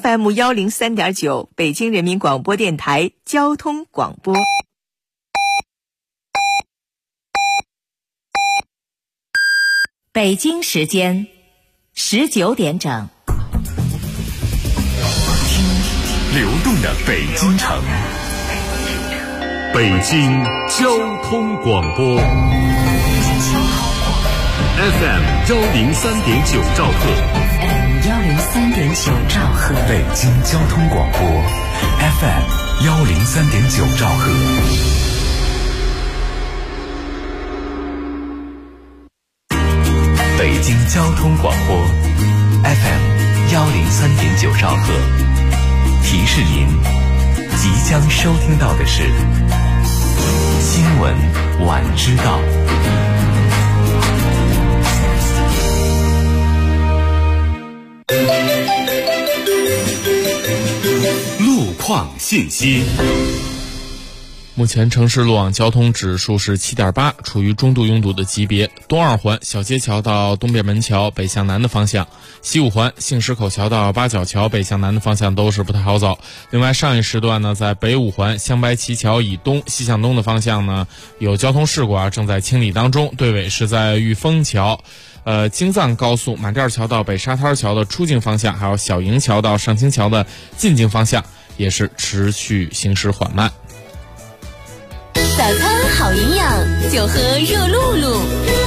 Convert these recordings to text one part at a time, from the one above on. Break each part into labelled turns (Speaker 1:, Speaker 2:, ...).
Speaker 1: FM103.9 北京人民广播电台交通广播。北京时间19点整。
Speaker 2: 流动的北京城，北京交通广播 FM103.9 兆赫
Speaker 3: ，103.9 兆赫，
Speaker 2: 北京交通广播 FM103.9 兆赫。北京交通广播 FM103.9 兆赫，提示您即将收听到的是新闻晚知道。路况信息。
Speaker 4: 目前城市路网交通指数是 7.8， 处于中度拥堵的级别。东二环小街桥到东便门桥北向南的方向，西五环杏石口桥到八角桥北向南的方向都是不太好走。另外上一时段呢，在北五环香白旗桥以东西向东的方向呢，有交通事故正在清理当中，队尾是在玉峰桥。京藏高速马甸桥到北沙滩桥的出境方向，还有小营桥到上清桥的进境方向也是持续行驶缓慢。
Speaker 3: 早餐好营养，就喝热露露。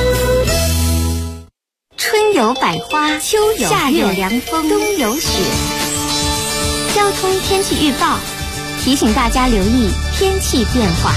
Speaker 3: 春有百花，秋有夏有凉风，冬有雪。交通天气预报提醒大家留意天气变化。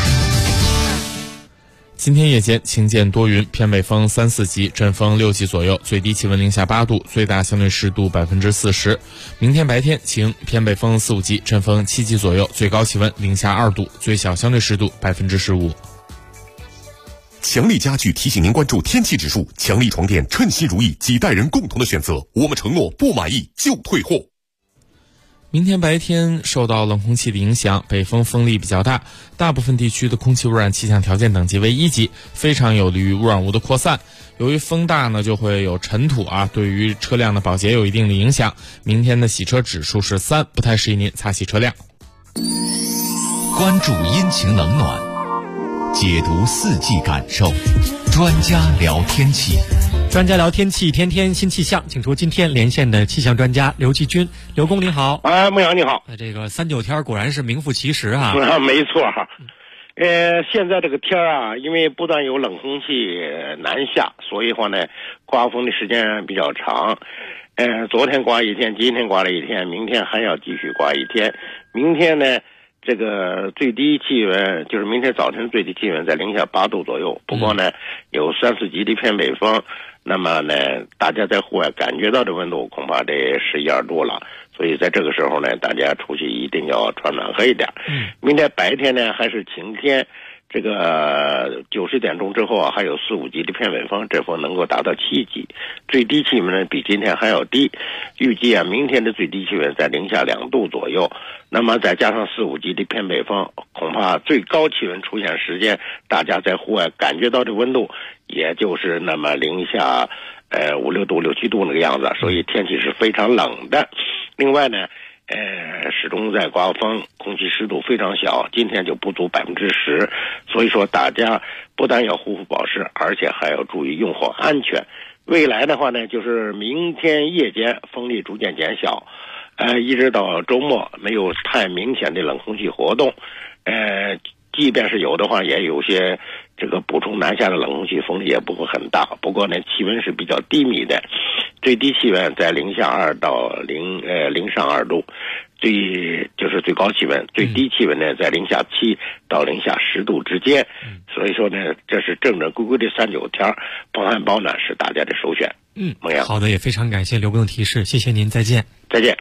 Speaker 4: 今天夜间晴间多云，偏北风3、4级，阵风6级左右，最低气温零下8度，最大相对湿度40%。明天白天晴，偏北风4、5级，阵风7级左右，最高气温零下2度，最小相对湿度15%。
Speaker 2: 强力家具提醒您关注天气指数，强力床垫称心如意，几代人共同的选择，我们承诺不满意就退货。
Speaker 4: 明天白天受到冷空气的影响，北风风力比较大，大部分地区的空气污染气象条件等级为1级，非常有利于污染物的扩散。由于风大呢，就会有尘土对于车辆的保洁有一定的影响。明天的洗车指数是3，不太适宜您擦洗车辆。
Speaker 2: 关注阴晴冷暖，解读四季感受，专家聊天气。
Speaker 5: 专家聊天气，天天新气象，请出今天连线的气象专家刘继军。刘工您好。
Speaker 6: 孟阳你好。
Speaker 5: 这个3-9天果然是名副其实啊。
Speaker 6: 没错哈。现在这个天因为不但有冷空气南下，所以话呢，刮风的时间比较长。昨天刮一天，今天刮了一天，明天还要继续刮一天。明天呢，这个最低气温就是明天早晨最低气温在零下8度左右，不过呢，有3、4级的偏北风。那么呢，大家在户外感觉到的温度恐怕得11、12度了，所以在这个时候呢，大家出去一定要穿暖和一点。明天白天呢还是晴天，这个90点钟之后还有4、5级的偏北风，这风能够达到7级，最低气温呢比今天还要低。预计明天的最低气温在零下2度左右，那么再加上4、5级的偏北风，恐怕最高气温出现时间，大家在户外感觉到的温度也就是那么零下5、6度、6、7度那个样子，所以天气是非常冷的。另外呢，始终在刮风，空气湿度非常小，今天就不足10%，所以说大家不但要护肤保湿，而且还要注意用火安全。未来的话呢，就是明天夜间风力逐渐减小，一直到周末没有太明显的冷空气活动，即便是有的话，也有些这个补充南下的冷空气，风力也不会很大。不过呢，气温是比较低迷的，最低气温在零下2到零上2度，就是最高气温，最低气温呢在零下7到零下10度之间。所以说呢，这是正正规规的3-9天，保寒保暖是大家的首选。孟阳。
Speaker 5: 好的，也非常感谢刘工的提示，谢谢您，再见。
Speaker 6: 再见。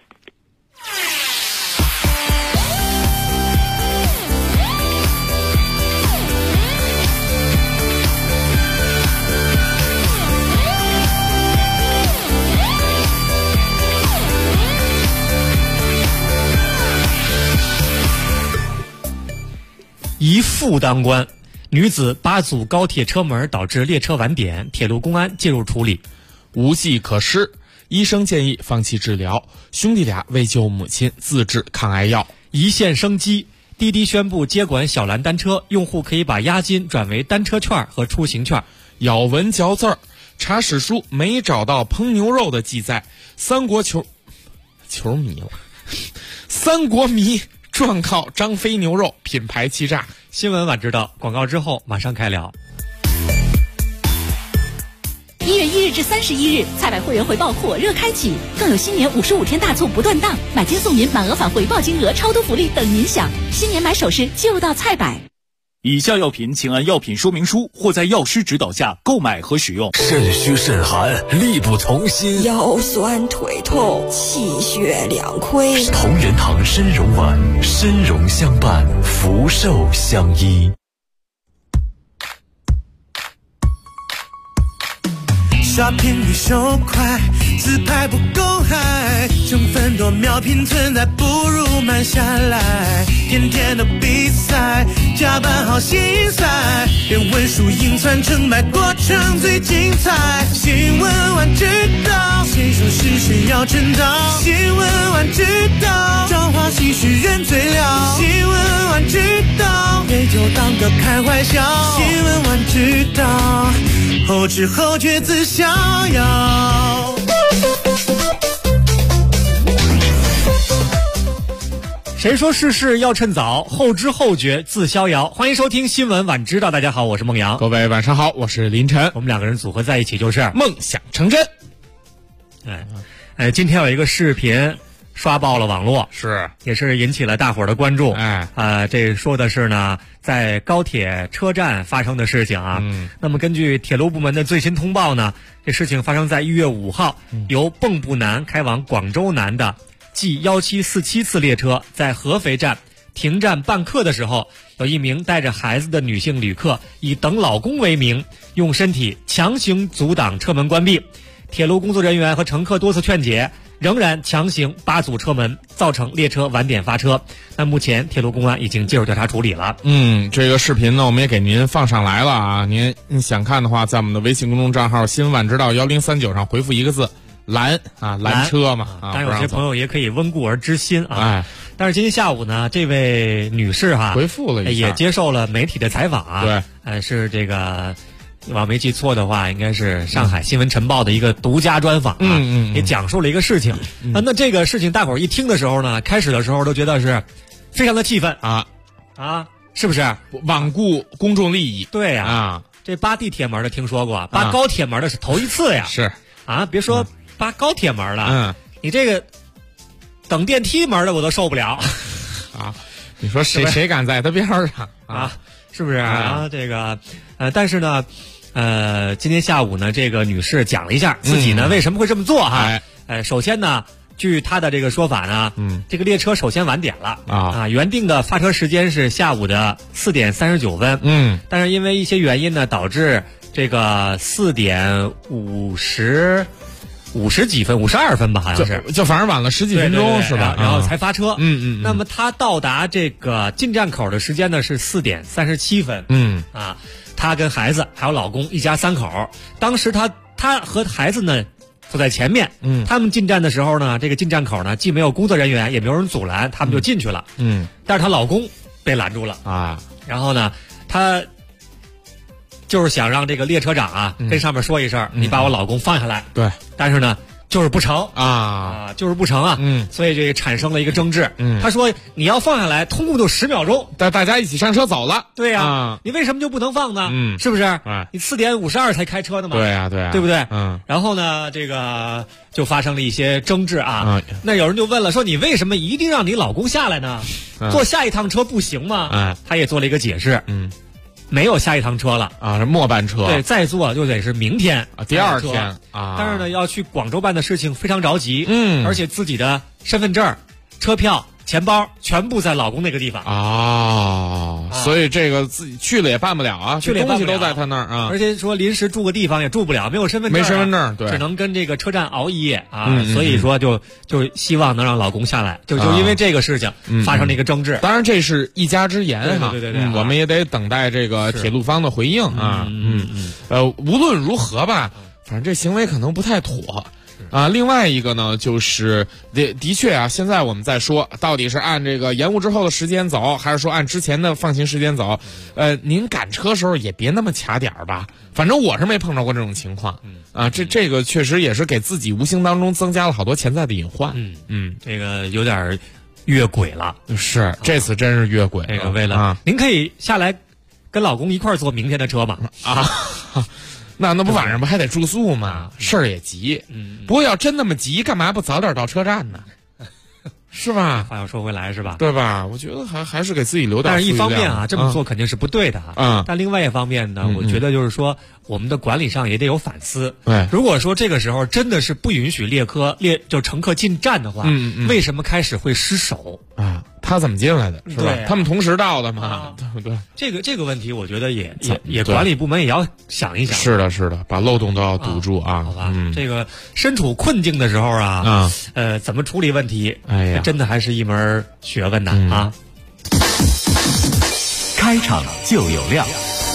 Speaker 5: 一副当关，女子8阻高铁车门导致列车晚点，铁路公安介入处理。
Speaker 4: 无计可施， 医生建议放弃治疗，兄弟俩为救母亲自制抗癌药。
Speaker 5: 一线生机，滴滴宣布接管小蓝单车，用户可以把押金转为单车券和出行券。
Speaker 4: 咬文嚼字儿，查史书没找到烹牛肉的记载，三国迷状告张飞牛肉品牌欺诈。
Speaker 5: 新闻晚知道，广告之后马上开聊。
Speaker 7: 1月1日至31日，菜百会员回报火热开启，更有新年55天大促不断档，买金送银，满额返回报金额，超多福利等您享。新年买首饰就到菜百。
Speaker 8: 以下药品请按药品说明书或在药师指导下购买和使用。
Speaker 9: 肾虚肾寒，力不从心，
Speaker 10: 腰酸腿痛，气血两亏。
Speaker 9: 同仁堂参茸丸，参茸相伴，福寿相依。
Speaker 11: 刷屏率手快，自拍不够嗨，成分多秒拼存在，不如慢下来。天天的比赛，加班好心塞，连文书硬传成败，过程最精彩。新闻晚知道，谁说是谁要称道？新闻晚知道，朝花夕拾人最了。新闻晚知道，陪酒当歌开怀笑。新闻晚知道，后知后觉自逍遥。
Speaker 5: 谁说世事要趁早，后知后觉自逍遥。欢迎收听新闻晚知道，大家好，我是孟阳。
Speaker 4: 各位晚上好，我是林晨。
Speaker 5: 我们两个人组合在一起就是
Speaker 4: 梦想成真。
Speaker 5: 今天有一个视频刷爆了网络，也是引起了大伙儿的关注。这说的是呢，在高铁车站发生的事情啊。那么根据铁路部门的最新通报呢，这事情发生在1月5号，由蚌埠南开往广州南的G1747次列车在合肥站停站办客的时候，有一名带着孩子的女性旅客以等老公为名，用身体强行阻挡车门关闭。铁路工作人员和乘客多次劝解，仍然强行扒阻车门，造成列车晚点发车。那目前铁路公安已经介入调查处理了。
Speaker 4: 这个视频呢，我们也给您放上来了啊。您想看的话，在我们的微信公众账号新闻晚知道1039上回复一个字拦啊，拦车嘛。
Speaker 5: 当然有些朋友也可以温故而知新啊。但是今天下午呢，这位女士
Speaker 4: 回复了一下，
Speaker 5: 也接受了媒体的采访啊。
Speaker 4: 对，
Speaker 5: 是这个。我没记错的话，应该是上海新闻晨报的一个独家专访啊，也讲述了一个事情。那这个事情大伙儿一听的时候呢，开始的时候都觉得是非常的气愤啊，是不是
Speaker 4: 罔顾公众利益？
Speaker 5: 对呀，这扒地铁门的听说过，扒高铁门的是头一次呀。
Speaker 4: 是
Speaker 5: 啊，别说扒高铁门了，你这个等电梯门的我都受不了
Speaker 4: 啊！你说谁敢在他边上啊？
Speaker 5: 是不是啊？这个但是呢。今天下午呢，这个女士讲了一下自己呢为什么会这么做哈。首先呢，据她的这个说法呢，这个列车首先晚点了原定的发车时间是下午的4点39分，但是因为一些原因呢，导致这个4点50几分，52分吧，好像是，
Speaker 4: 就反正晚了10几分钟是吧？
Speaker 5: 然后才发车。那么她到达这个进站口的时间呢是4点37分。她跟孩子还有老公一家3口，当时她和孩子呢坐在前面。他们进站的时候呢，这个进站口呢既没有工作人员，也没有人阻拦，他们就进去了。但是她老公被拦住了啊。然后呢，她就是想让这个列车长啊跟上面说一声，你把我老公放下来。
Speaker 4: 对，
Speaker 5: 但是呢。就是不成就是不成啊！所以这产生了一个争执。他说你要放下来，通共就10秒钟，
Speaker 4: 大家一起上车走了。
Speaker 5: 对呀，你为什么就不能放呢？是不是？你4点52才开车的嘛？
Speaker 4: 对呀，
Speaker 5: 对不对？然后呢，这个就发生了一些争执啊。那有人就问了，说你为什么一定让你老公下来呢？坐下一趟车不行吗？他也做了一个解释。没有下一趟车了
Speaker 4: 啊，是末班车。
Speaker 5: 对，再坐就得是明天
Speaker 4: 第2天
Speaker 5: 啊。但是呢，要去广州办的事情非常着急，而且自己的身份证、车票、钱包全部在老公那个地方
Speaker 4: 所以这个自己去了也办不了啊，
Speaker 5: 去了也办不了，
Speaker 4: 东西都在他那儿啊。
Speaker 5: 而且说临时住个地方也住不了，没有身份证，
Speaker 4: 对，
Speaker 5: 只能跟这个车站熬一夜啊。所以说就希望能让老公下来，就因为这个事情发生了一个争执。
Speaker 4: 当然这是一家之言哈，
Speaker 5: 对，
Speaker 4: 我们也得等待这个铁路方的回应啊。无论如何吧，反正这行为可能不太妥。 另外一个呢，就是的确啊，现在我们在说到底是按这个延误之后的时间走，还是说按之前的放行时间走？您赶车时候也别那么卡点儿吧，反正我是没碰着过这种情况。这个确实也是给自己无形当中增加了好多潜在的隐患。
Speaker 5: 这个有点越轨了。
Speaker 4: 是，这次真是越轨。
Speaker 5: 这个为了您可以下来跟老公一块儿坐明天的车嘛？
Speaker 4: 那不晚上不还得住宿吗？事儿也急。不过要真那么急，干嘛不早点到车站呢？是吧？
Speaker 5: 话要说回来是吧？
Speaker 4: 对吧？我觉得还是给自己留点。
Speaker 5: 但是一方面啊，这么做肯定是不对的但另外一方面呢，我觉得就是说，我们的管理上也得有反思。如果说这个时候真的是不允许就乘客进站的话，为什么开始会失守
Speaker 4: 啊？他怎么进来的？是吧？他们同时到的嘛，对不对？
Speaker 5: 这个问题，我觉得也管理部门也要想一想。
Speaker 4: 是的，把漏洞都要堵住啊。
Speaker 5: 好吧，这个身处困境的时候怎么处理问题？真的还是一门学问呐
Speaker 2: 开场就有料。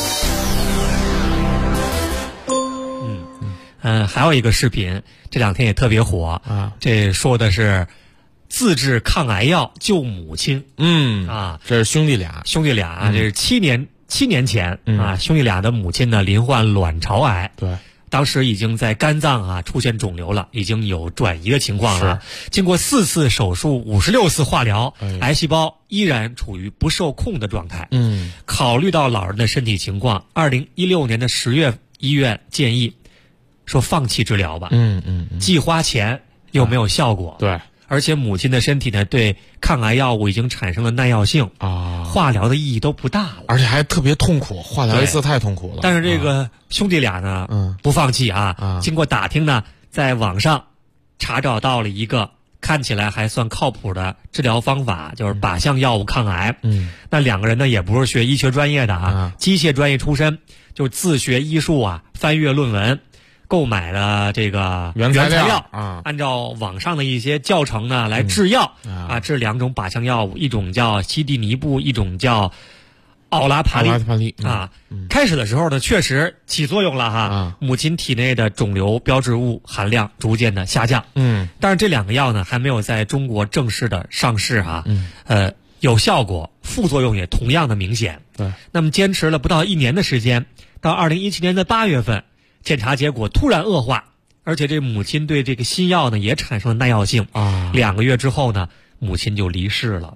Speaker 5: 还有一个视频，这2天也特别火这说的是自制抗癌药救母亲。
Speaker 4: 这是兄弟俩，
Speaker 5: 这是7年前兄弟俩的母亲呢罹患卵巢癌。
Speaker 4: 对，
Speaker 5: 当时已经在肝脏出现肿瘤了，已经有转移的情况了。经过4次手术、56次化疗，癌细胞依然处于不受控的状态。考虑到老人的身体情况，2016年的10月，医院建议说放弃治疗吧。既花钱又没有效果。
Speaker 4: 对。
Speaker 5: 而且母亲的身体呢，对抗癌药物已经产生了耐药性化疗的意义都不大了，
Speaker 4: 而且还特别痛苦，化疗一次太痛苦了。
Speaker 5: 但是这个兄弟俩呢，不放弃经过打听呢，在网上查找到了一个看起来还算靠谱的治疗方法，就是靶向药物抗癌。那2个人呢，也不是学医学专业的机械专业出身，就自学医术翻阅论文。购买了这个原材料按照网上的一些教程呢来制药制2种靶向药物，一种叫西地尼布，一种叫奥拉帕利开始的时候呢，确实起作用了母亲体内的肿瘤标志物含量逐渐的下降。但是这2个药呢还没有在中国正式的上市有效果，副作用也同样的明显。
Speaker 4: 对，
Speaker 5: 那么坚持了不到1年的时间，到2017年的8月份。检查结果突然恶化，而且这母亲对这个新药呢也产生了耐药性2个月之后呢，母亲就离世了。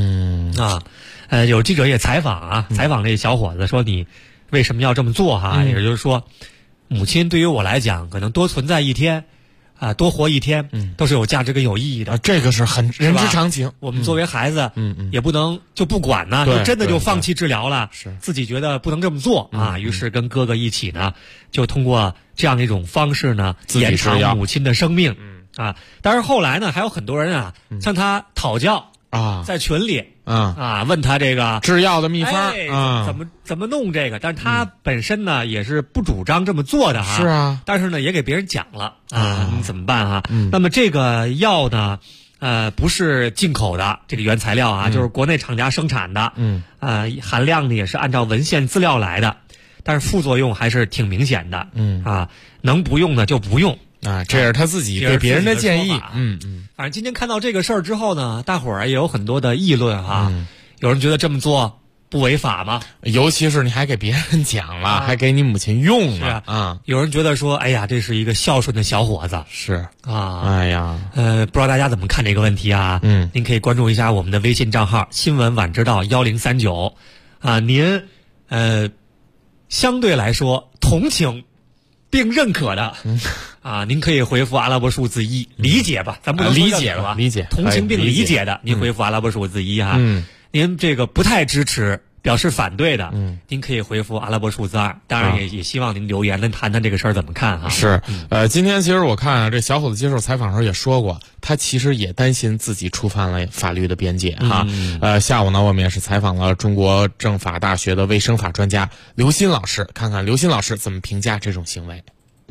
Speaker 5: 有记者也采访这小伙子说，你为什么要这么做也就是说，母亲对于我来讲，可能多存在1天多活1天都是有价值跟有意义的。
Speaker 4: 这个是很人之常情。
Speaker 5: 我们作为孩子也不能就不管呢，就真的就放弃治疗了。自己觉得不能这么做于是跟哥哥一起呢，就通过这样一种方式呢，延长母亲的生命但是后来呢，还有很多人向他讨教在群里问他这个
Speaker 4: 制药的秘方
Speaker 5: 怎么弄这个，但是他本身呢也是不主张这么做的
Speaker 4: 是
Speaker 5: 但是呢也给别人讲了你怎么办那么这个药呢不是进口的这个原材料就是国内厂家生产的含量呢也是按照文献资料来的，但是副作用还是挺明显的能不用呢就不用
Speaker 4: 这是他自己对别人的建议。
Speaker 5: 反正今天看到这个事儿之后呢，大伙儿也有很多的议论有人觉得这么做不违法吗？
Speaker 4: 尤其是你还给别人讲了还给你母亲用了
Speaker 5: 有人觉得说，哎呀，这是一个孝顺的小伙子。
Speaker 4: 是
Speaker 5: 哎呀不知道大家怎么看这个问题您可以关注一下我们的微信账号新闻晚知道1039您相对来说同情并认可的您可以回复阿拉伯数字1，理解吧，咱不能
Speaker 4: 理解吧，理解
Speaker 5: 同情并理解的，您回复阿拉伯数字1您这个不太支持表示反对的您可以回复阿拉伯数字2，当然也希望您留言谈谈这个事儿怎么看
Speaker 4: 是今天其实我看这小伙子接受采访时候也说过，他其实也担心自己触犯了法律的边界下午呢我们也是采访了中国政法大学的卫生法专家刘鑫老师，看看刘鑫老师怎么评价这种行为。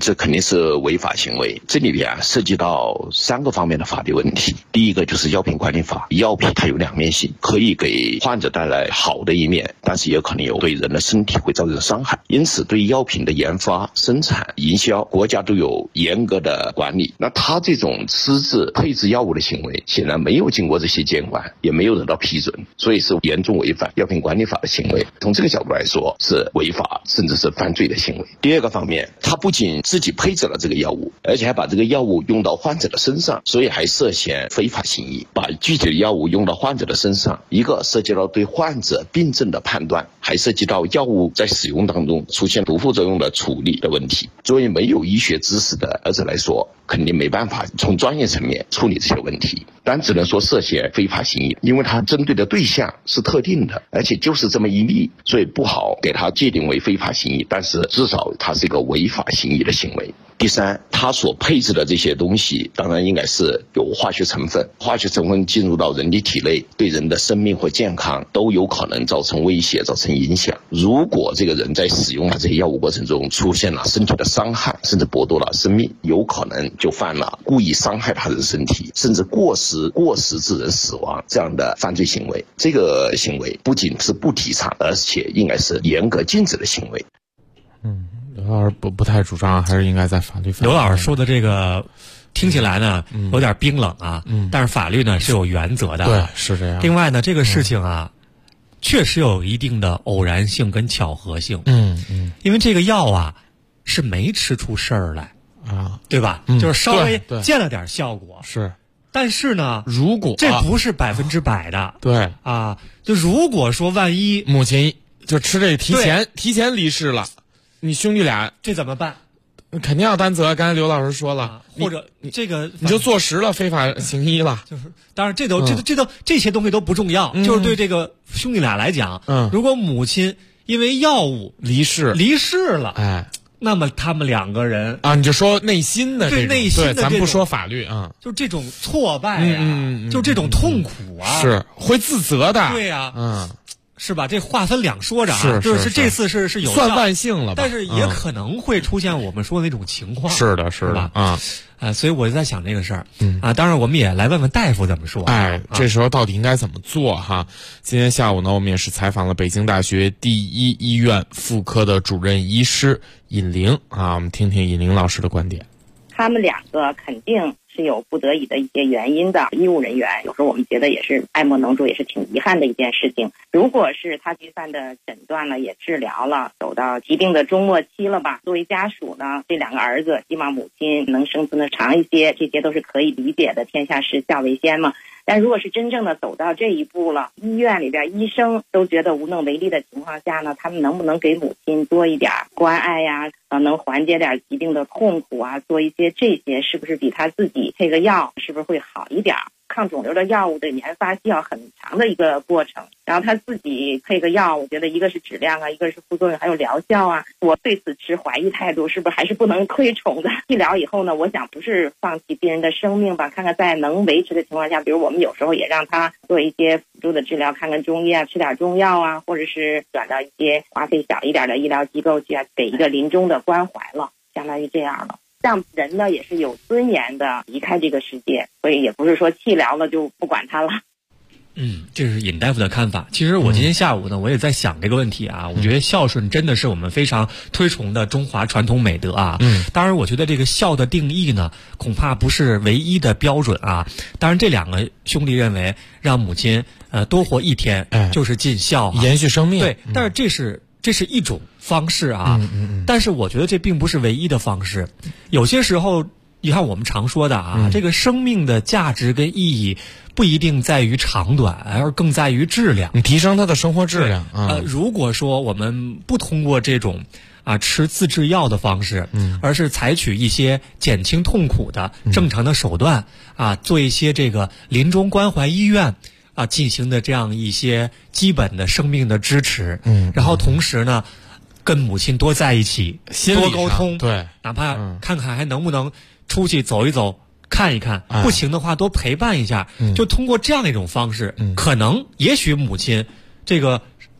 Speaker 12: 这肯定是违法行为。这里边涉及到3个方面的法律问题。第一个就是药品管理法，药品它有两面性，可以给患者带来好的一面，但是也可能有对人的身体会造成伤害。因此对药品的研发、生产、营销，国家都有严格的管理。那他这种私自配置药物的行为，显然没有经过这些监管，也没有得到批准，所以是严重违反药品管理法的行为。从这个角度来说，是违法甚至是犯罪的行为。第二个方面，他不仅自己配置了这个药物，而且还把这个药物用到患者的身上，所以还涉嫌非法行医。把具体的药物用到患者的身上，一个涉及到对患者病症的判断，还涉及到药物在使用当中出现毒副作用的处理的问题。作为没有医学知识的儿子来说，肯定没办法从专业层面处理这些问题，但只能说涉嫌非法行医，因为他针对的对象是特定的，而且就是这么一例，所以不好给他界定为非法行医，但是至少它是一个违法行医的行为。第三，他所配置的这些东西当然应该是有化学成分，化学成分进入到人体体内，对人的生命或健康都有可能造成威胁，造成影响。如果这个人在使用了这些药物过程中出现了身体的伤害，甚至剥夺了生命，有可能就犯了故意伤害他人身体，甚至过失致人死亡这样的犯罪行为。这个行为不仅是不提倡，而且应该是严格禁止的行为。
Speaker 4: 刘老师不太主张，还是应该在法律范围。
Speaker 5: 刘老师说的这个听起来呢有点冰冷啊，但是法律呢是有原则的，
Speaker 4: 对，是这样。
Speaker 5: 另外呢，这个事情啊，确实有一定的偶然性跟巧合性，因为这个药啊是没吃出事儿来啊，对吧？就是稍微见了点效果，
Speaker 4: 是。
Speaker 5: 但是呢，
Speaker 4: 如果
Speaker 5: 这不是100%的，
Speaker 4: 对
Speaker 5: 啊，就如果说万一
Speaker 4: 母亲就吃这提前离世了。你兄弟俩
Speaker 5: 这怎么办？
Speaker 4: 肯定要担责。刚才刘老师说了，
Speaker 5: 或者这个
Speaker 4: 你就坐实了非法行医了。
Speaker 5: 就是，当然这些东西都不重要，就是对这个兄弟俩来讲，如果母亲因为药物
Speaker 4: 离世
Speaker 5: 了，哎，那么他们两个人
Speaker 4: 啊，你就说内心的
Speaker 5: 对内心的
Speaker 4: 咱不说法律啊，
Speaker 5: 就这种挫败啊，就这种痛苦啊，
Speaker 4: 是会自责的。
Speaker 5: 对呀，是吧？这话分两说着啊，就是这次是有
Speaker 4: 算万幸了吧，
Speaker 5: 但是也可能会出现我们说的那种情况。
Speaker 4: 是的，是
Speaker 5: 吧？所以我就在想这个事儿。当然我们也来问问大夫怎么说。
Speaker 4: 这时候到底应该怎么做哈？今天下午呢，我们也是采访了北京大学第一医院妇科的主任医师尹玲啊，我们听听尹玲老师的观点。
Speaker 13: 他们两个肯定是有不得已的一些原因的，医务人员有时候我们觉得也是爱莫能助，也是挺遗憾的一件事情。如果是他规范的诊断了，也治疗了，走到疾病的终末期了吧，作为家属呢，这两个儿子希望母亲能生存的长一些，这些都是可以理解的，天下事孝为先嘛。但如果是真正的走到这一步了，医院里边医生都觉得无能为力的情况下呢，他们能不能给母亲多一点关爱呀？能缓解点疾病的痛苦啊，做一些这些，是不是比他自己配个药是不是会好一点？抗肿瘤的药物的研发需要很长的一个过程，然后他自己配个药，我觉得一个是质量啊，一个是副作用，还有疗效啊，我对此持怀疑态度，是不是还是不能推崇的？治疗以后呢，我想不是放弃病人的生命吧，看看在能维持的情况下，比如我们有时候也让他做一些辅助的治疗，看看中医啊，吃点中药啊，或者是转到一些花费小一点的医疗机构去啊，给一个临终的关怀了，相当于这样了。让人呢也是有尊严的离开这个世界，所以也不是说气疗了就不管他了。
Speaker 5: 这是尹大夫的看法。其实我今天下午呢，我也在想这个问题啊。我觉得孝顺真的是我们非常推崇的中华传统美德啊。当然，我觉得这个孝的定义呢，恐怕不是唯一的标准啊。当然，这两个兄弟认为让母亲多活一天就是尽孝啊，
Speaker 4: 延续生命。
Speaker 5: 对，但是这是一种方式啊。但是我觉得这并不是唯一的方式。有些时候，你看我们常说的啊，这个生命的价值跟意义不一定在于长短，而更在于质量。
Speaker 4: 你提升他的生活质量。
Speaker 5: 如果说我们不通过这种吃自制药的方式，而是采取一些减轻痛苦的正常的手段做一些这个临终关怀医院进行的这样一些基本的生命的支持，然后同时呢，跟母亲多在一起，多沟通，
Speaker 4: 对，
Speaker 5: 哪怕看看还能不能出去走一走，看一看，不行的话多陪伴一下，就通过这样一种方式，可能也许母亲这个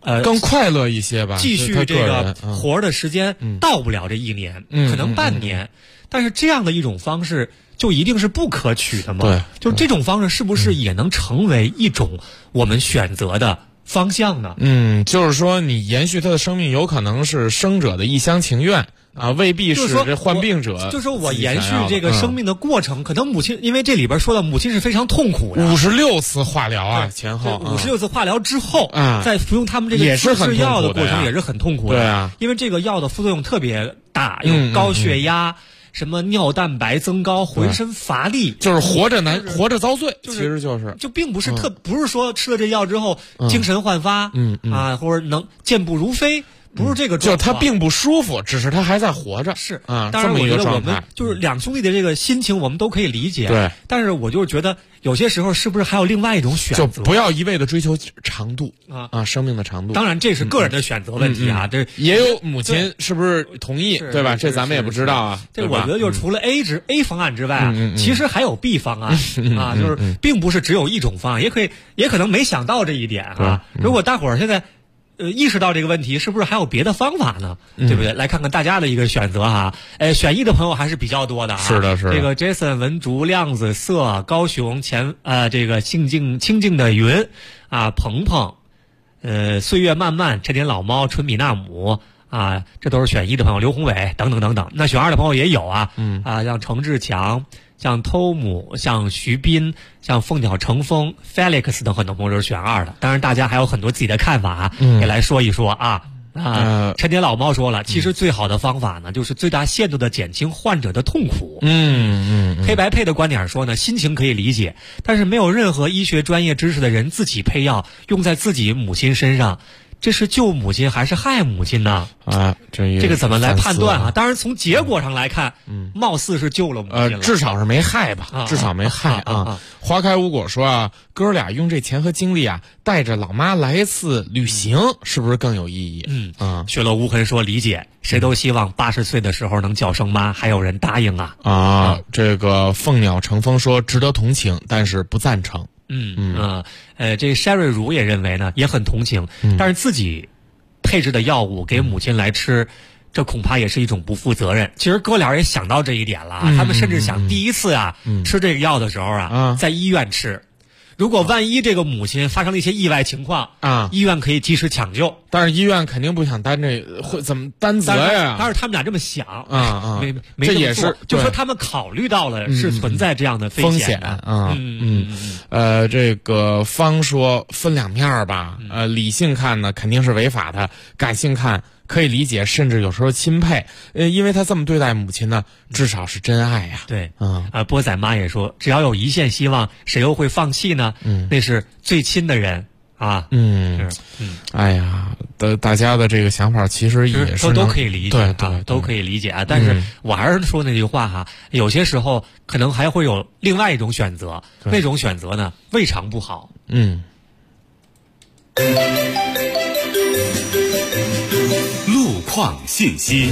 Speaker 4: 更快乐一些吧，
Speaker 5: 继续这个活的时间到不了这1年，可能半年，但是这样的一种方式就一定是不可取的吗？
Speaker 4: 对，
Speaker 5: 就是这种方式是不是也能成为一种我们选择的方向呢？
Speaker 4: 就是说你延续他的生命，有可能是生者的一厢情愿啊，未必是这患病者。
Speaker 5: 就是说我延续这个生命的过程，可能母亲，因为这里边说到母亲是非常痛苦的
Speaker 4: ，56次化疗啊，前后
Speaker 5: 56次化疗之后，在服用他们这个自制药的过程也是很痛苦的。
Speaker 4: 对啊，
Speaker 5: 因为这个药的副作用特别大，有高血压。什么尿蛋白增高，浑身乏力，
Speaker 4: 就是活着难，活着遭罪，其实
Speaker 5: 就并不是不是说吃了这药之后精神焕发，或者能健步如飞，不是这个状况，
Speaker 4: 就他并不舒服，只是他还在活着，
Speaker 5: 是
Speaker 4: 啊。
Speaker 5: 当然，我觉得我们就是两兄弟的这个心情，我们都可以理解，
Speaker 4: 对。
Speaker 5: 但是我就是觉得有些时候是不是还有另外一种选择？
Speaker 4: 就不要一味的追求长度啊，生命的长度。
Speaker 5: 当然，这是个人的选择问题啊，这
Speaker 4: 也有母亲是不是同意，对吧？这咱们也不知道啊。
Speaker 5: 这我觉得就是除了 A 方案之外啊，其实还有 B 方案啊，就是并不是只有一种方案，也可能没想到这一点啊。如果大伙儿现在意识到这个问题，是不是还有别的方法呢？对不对？来看看大家的一个选择哈。选一的朋友还是比较多的啊。
Speaker 4: 是的，是的。
Speaker 5: 这个 Jason 文竹、亮子色、高雄这个清静的云啊，鹏鹏，岁月漫漫、陈年老猫、春米纳姆啊，这都是选一的朋友。刘宏伟等等等等。那选二的朋友也有啊，像程志强。像偷姆、像徐斌、像凤鸟乘风、Felix 等很多朋友是选二的。当然，大家还有很多自己的看法，也来说一说啊。陈年老猫说了，其实最好的方法呢，就是最大限度的减轻患者的痛苦。黑白配的观点说呢，心情可以理解，但是没有任何医学专业知识的人自己配药用在自己母亲身上。这是救母亲还是害母亲呢？这个怎么来判断啊？当然，从结果上来看，貌似是救了母亲了，
Speaker 4: 至少是没害吧？至少没害啊！花开无果说啊，哥俩用这钱和精力啊，带着老妈来一次旅行，是不是更有意义？
Speaker 5: 雪落无痕说理解，谁都希望80岁的时候能叫声妈，还有人答应啊！
Speaker 4: 这个凤鸟乘风说值得同情，但是不赞成。
Speaker 5: 这 Sherry 如也认为呢，也很同情，但是自己配置的药物给母亲来吃，这恐怕也是一种不负责任。其实哥俩也想到这一点了，他们甚至想第一次吃这个药的时候在医院吃。如果万一这个母亲发生了一些意外情况医院可以及时抢救，
Speaker 4: 但是医院肯定不想担怎么担责呀？
Speaker 5: 当然他们俩这么想没
Speaker 4: 这也是
Speaker 5: 就说他们考虑到了是存在这样的
Speaker 4: 风险这个方说分两面吧，理性看呢肯定是违法的，感性看可以理解，甚至有时候钦佩，因为他这么对待母亲呢，至少是真爱呀。
Speaker 5: 对，波仔妈也说，只要有一线希望，谁又会放弃呢？那是最亲的人啊。
Speaker 4: 哎呀，大家的这个想法其实也是
Speaker 5: 都可以理解，
Speaker 4: 对，
Speaker 5: 都可以理解啊。但是我还是说那句话哈，有些时候可能还会有另外一种选择，那种选择呢未尝不好。
Speaker 2: 路况信息。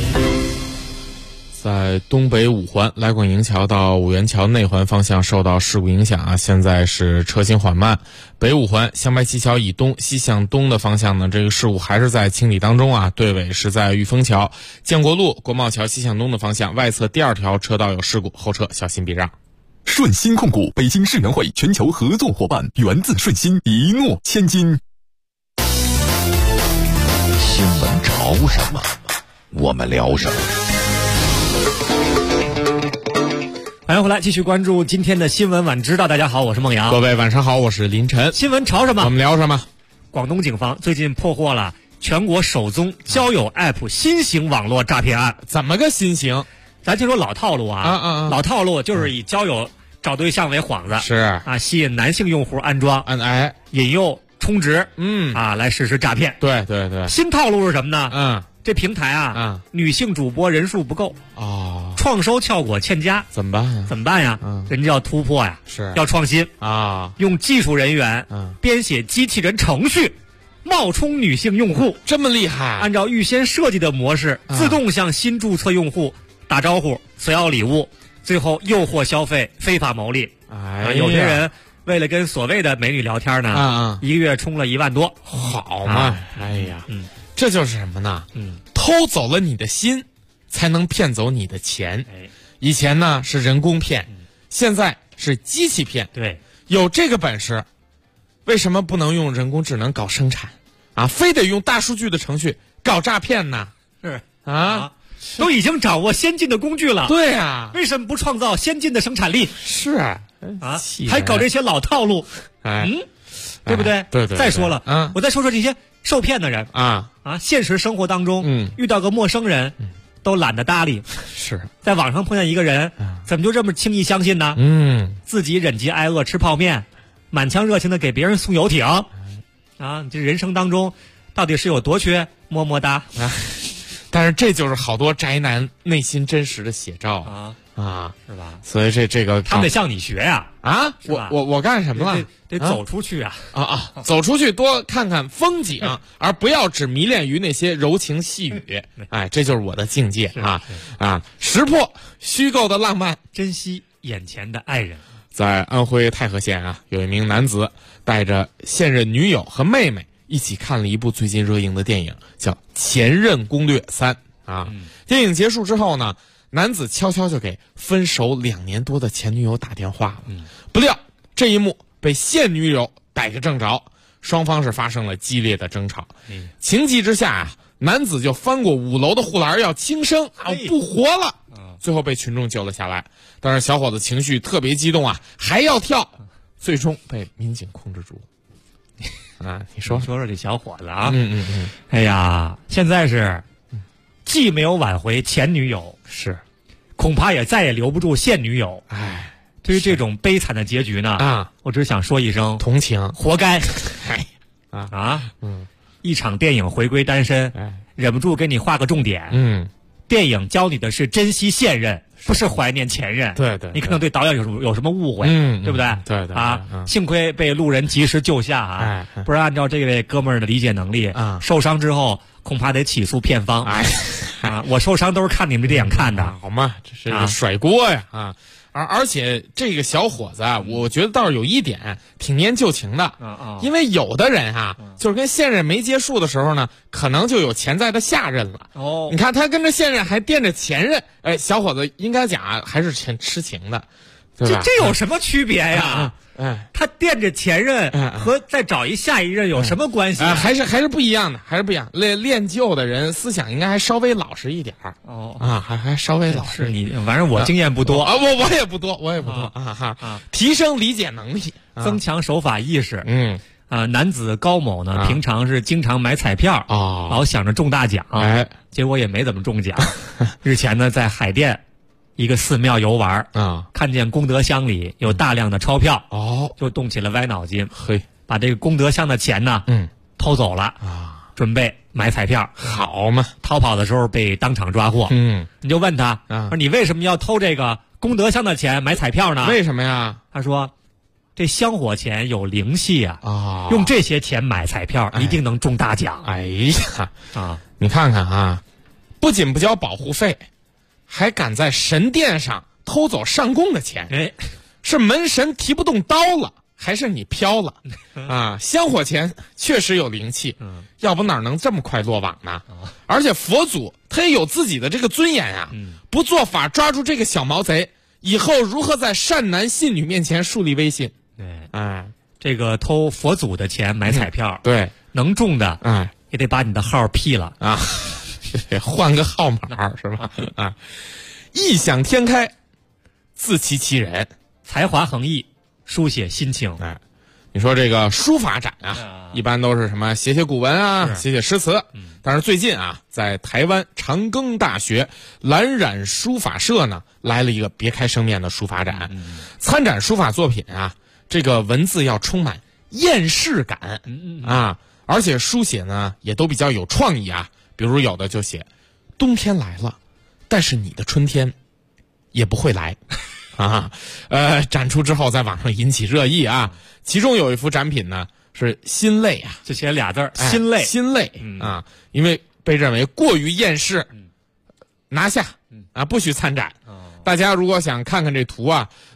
Speaker 4: 在东北五环来广营桥到五元桥内环方向受到事故影响现在是车行缓慢。北五环香白旗桥以东西向东的方向呢，这个事故还是在清理当中队尾是在玉峰桥。建国路国贸桥西向东的方向外侧第2条车道有事故，后车小心避让。
Speaker 9: 顺鑫控股北京世园会全球合作伙伴，源自顺鑫，一诺千金。
Speaker 12: 新闻潮什么，我们聊什么。
Speaker 5: 欢迎回来，继续关注今天的新闻晚知道。大家好，我是孟阳。
Speaker 4: 各位晚上好，我是林晨。
Speaker 5: 新闻潮什么？
Speaker 4: 我们聊什么？
Speaker 5: 广东警方最近破获了全国首宗交友 App 新型网络诈骗案。
Speaker 4: 怎么个新型？
Speaker 5: 咱就说老套路老套路就是以交友找对象为幌子，
Speaker 4: 是
Speaker 5: 吸引男性用户安装，引诱充值，来实施诈骗。
Speaker 4: 对对对。
Speaker 5: 新套路是什么呢？这平台女性主播人数不够创收效果欠佳，
Speaker 4: 怎么
Speaker 5: 办呀？人家要突破呀，
Speaker 4: 是
Speaker 5: 要创新用技术人员编写机器人程序，冒充女性用户，
Speaker 4: 这么厉害？
Speaker 5: 按照预先设计的模式，自动向新注册用户打招呼，索要礼物，最后诱惑消费，非法牟利。有些人为了跟所谓的美女聊天呢，一个月充了1万多，
Speaker 4: 好嘛，哎呀，这就是什么呢？偷走了你的心，才能骗走你的钱。以前呢是人工骗，现在是机器骗。
Speaker 5: 对，
Speaker 4: 有这个本事，为什么不能用人工智能搞生产啊？非得用大数据的程序搞诈骗呢？
Speaker 5: 是
Speaker 4: 啊。
Speaker 5: 都已经掌握先进的工具了，
Speaker 4: 对啊，
Speaker 5: 为什么不创造先进的生产力？
Speaker 4: 是啊，
Speaker 5: 还搞这些老套路，对不对？
Speaker 4: 对。
Speaker 5: 再说了，我再说说这些受骗的人现实生活当中，遇到个陌生人，都懒得搭理。
Speaker 4: 是
Speaker 5: 在网上碰见一个人，怎么就这么轻易相信呢？自己忍饥挨饿吃泡面，满腔热情的给别人送游艇，这人生当中到底是有多缺么么哒？
Speaker 4: 但是这就是好多宅男内心真实的写照
Speaker 5: 是吧？
Speaker 4: 所以这个
Speaker 5: 他们得向你学呀！
Speaker 4: 我干什么了？
Speaker 5: 得走出去
Speaker 4: 走出去多看看风景，而不要只迷恋于那些柔情细语。哎，这就是我的境界识破虚构的浪漫，
Speaker 5: 珍惜眼前的爱人。
Speaker 4: 在安徽太和县有一名男子带着现任女友和妹妹一起看了一部最近热映的电影，叫《前任攻略3》电影结束之后呢，男子悄悄就给分手2年多的前女友打电话了。不料这一幕被现女友逮个正着，双方是发生了激烈的争吵。情急之下男子就翻过5楼的护栏要轻生不活了。最后被群众救了下来，但是小伙子情绪特别激动还要跳，最终被民警控制住。你说
Speaker 5: 这小伙子哎呀，现在是既没有挽回前女友，
Speaker 4: 是
Speaker 5: 恐怕也再也留不住现女友。对于这种悲惨的结局呢，我只想说一声
Speaker 4: 同情，
Speaker 5: 活该。一场电影回归单身，忍不住给你画个重点。电影教你的是珍惜现任，不是怀念前任。
Speaker 4: 对，
Speaker 5: 你可能对导演有什么误会，对不对？
Speaker 4: 对
Speaker 5: 幸亏被路人及时救下不然按照这位哥们儿的理解能力，受伤之后恐怕得起诉片方。我受伤都是看你们电影看的，
Speaker 4: 好吗？这是甩锅呀而且这个小伙子我觉得倒是有一点挺念旧情的，因为有的人就是跟现任没结束的时候呢，可能就有潜在的下任了。你看他跟着现任还惦着前任，小伙子应该讲还是挺痴情的，对吧？
Speaker 5: 这有什么区别呀？他惦着前任和再找下一任有什么关系？
Speaker 4: 还是不一样的，还是不一样。恋旧的人思想应该还稍微老实一点还稍微老实。
Speaker 5: 你反正我经验不多
Speaker 4: 我也不多提升理解能力，
Speaker 5: 增强守法意识。男子高某呢，平常是经常买彩票老想着中大奖，结果也没怎么中奖。日前呢，在海淀一个寺庙游玩看见功德箱里有大量的钞票就动起了歪脑筋，把这个功德箱的钱呢偷走了准备买彩票。
Speaker 4: 好嘛，
Speaker 5: 逃跑的时候被当场抓获。你就问他说你为什么要偷这个功德箱的钱买彩票呢？
Speaker 4: 为什么呀？
Speaker 5: 他说这香火钱有灵气用这些钱买彩票一定能中大奖。
Speaker 4: 你看看不仅不交保护费，还敢在神殿上偷走上供的钱，是门神提不动刀了，还是你飘了香火钱确实有灵气，要不哪能这么快落网呢？而且佛祖他也有自己的这个尊严不做法抓住这个小毛贼，以后如何在善男信女面前树立威信？
Speaker 5: 这个偷佛祖的钱买彩票，
Speaker 4: 对，
Speaker 5: 能中的也得把你的号辟了
Speaker 4: 换个号码是吧？异想天开，自欺欺人，
Speaker 5: 才华横溢，书写心情。
Speaker 4: 你说这个书法展一般都是什么写古文写诗词，但是最近在台湾长庚大学蓝染书法社呢来了一个别开生面的书法展，参展书法作品这个文字要充满厌世感而且书写呢也都比较有创意比如有的就写冬天来了，但是你的春天也不会来展出之后在网上引起热议其中有一幅展品呢是心累
Speaker 5: 就写俩字心累
Speaker 4: 因为被认为过于厌世，拿下不许参展。大家如果想看看这图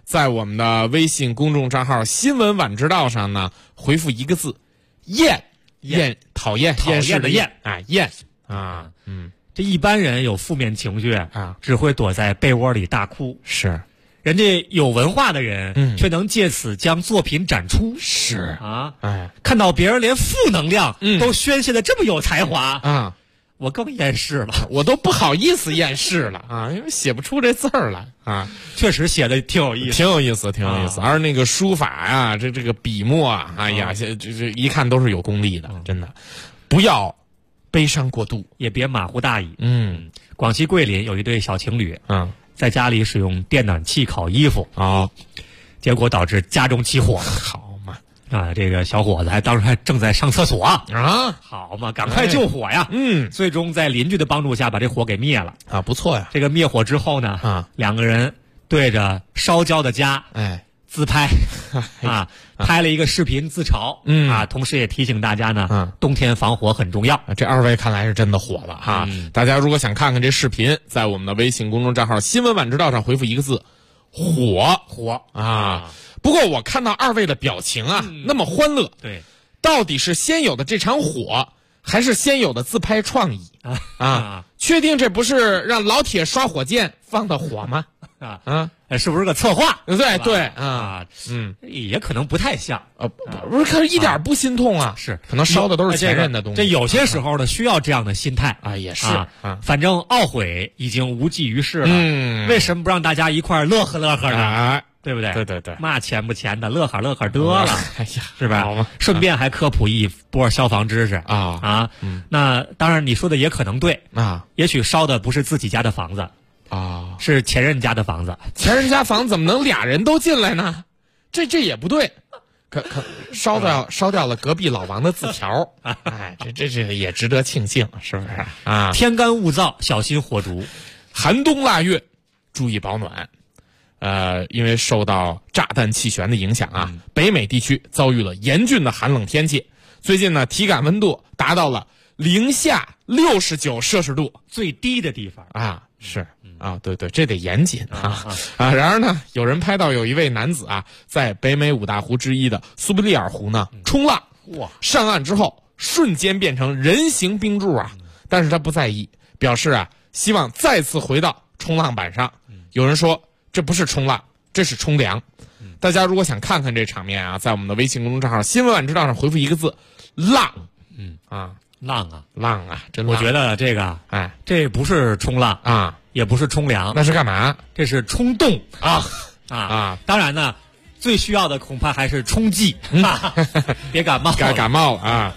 Speaker 4: 在我们的微信公众账号新闻晚知道上呢，回复一个字厌，讨厌
Speaker 5: 的厌
Speaker 4: 啊，厌啊，
Speaker 5: 这一般人有负面情绪啊，只会躲在被窝里大哭。
Speaker 4: 是，
Speaker 5: 人家有文化的人，却能借此将作品展出。
Speaker 4: 是
Speaker 5: 啊，
Speaker 4: 哎，
Speaker 5: 看到别人连负能量都宣泄的这么有才华
Speaker 4: 啊，
Speaker 5: 我更厌世了，
Speaker 4: 我都不好意思厌世了啊，因为写不出这字儿来啊。
Speaker 5: 确实写的挺有意思，
Speaker 4: 挺有意思。而那个书法呀，这个笔墨啊，哎呀，这一看都是有功力的，真的，不要悲伤过度，
Speaker 5: 也别马虎大意。广西桂林有一对小情侣，在家里使用电暖气烤衣服结果导致家中起火。
Speaker 4: 好嘛
Speaker 5: 啊，这个小伙子当时还正在上厕所啊，好嘛，赶快救火呀！最终在邻居的帮助下把这火给灭了
Speaker 4: 啊，不错呀。
Speaker 5: 这个灭火之后呢，两个人对着烧焦的家，自拍啊，拍了一个视频自嘲，同时也提醒大家呢，冬天防火很重要。
Speaker 4: 这二位看来是真的火了哈！大家如果想看看这视频，在我们的微信公众账号新闻晚知道上回复一个字火啊。不过我看到二位的表情啊，那么欢乐，
Speaker 5: 对，
Speaker 4: 到底是先有的这场火，还是先有的自拍创意啊？确定这不是让老铁刷火箭放的火吗？
Speaker 5: 是不是个策划？
Speaker 4: 对
Speaker 5: 啊，也可能不太像
Speaker 4: 不是，可是一点不心痛啊，
Speaker 5: 是
Speaker 4: 可能烧的都是前任的东西。
Speaker 5: 这有些时候呢，需要这样的心态
Speaker 4: 啊，也是
Speaker 5: 反正懊悔已经无济于事了，为什么不让大家一块乐呵乐呵呢？对不对？
Speaker 4: 对，
Speaker 5: 嘛钱不钱的，乐呵乐呵得了，
Speaker 4: 哎呀，
Speaker 5: 是吧？顺便还科普一波消防知识啊。那当然，你说的也可能对
Speaker 4: 啊，
Speaker 5: 也许烧的不是自己家的房子
Speaker 4: 啊，
Speaker 5: 是前任家的房子。
Speaker 4: 前任家房怎么能俩人都进来呢？这也不对。可烧掉了隔壁老王的字条，哎，这也值得庆幸，是不是啊？
Speaker 5: 天干物燥，小心火烛。
Speaker 4: 寒冬腊月，注意保暖。因为受到炸弹气旋的影响啊，北美地区遭遇了严峻的寒冷天气。最近呢，体感温度达到了零下69摄氏度，
Speaker 5: 最低的地方
Speaker 4: 啊，是啊，对，这得严谨啊。然而呢，有人拍到有一位男子啊，在北美五大湖之一的苏布利尔湖呢冲浪，上岸之后瞬间变成人形冰柱啊，但是他不在意，表示啊，希望再次回到冲浪板上。有人说，这不是冲浪，这是冲凉。大家如果想看看这场面啊，在我们的微信公众账号新闻晚知道上回复一个字浪。
Speaker 5: 浪啊，
Speaker 4: 真浪。
Speaker 5: 我觉得这个这不是冲浪
Speaker 4: 啊，
Speaker 5: 也不是冲凉，
Speaker 4: 那是干嘛？
Speaker 5: 这是冲动
Speaker 4: 啊。
Speaker 5: 当然呢，最需要的恐怕还是冲剂别感冒
Speaker 4: 了啊。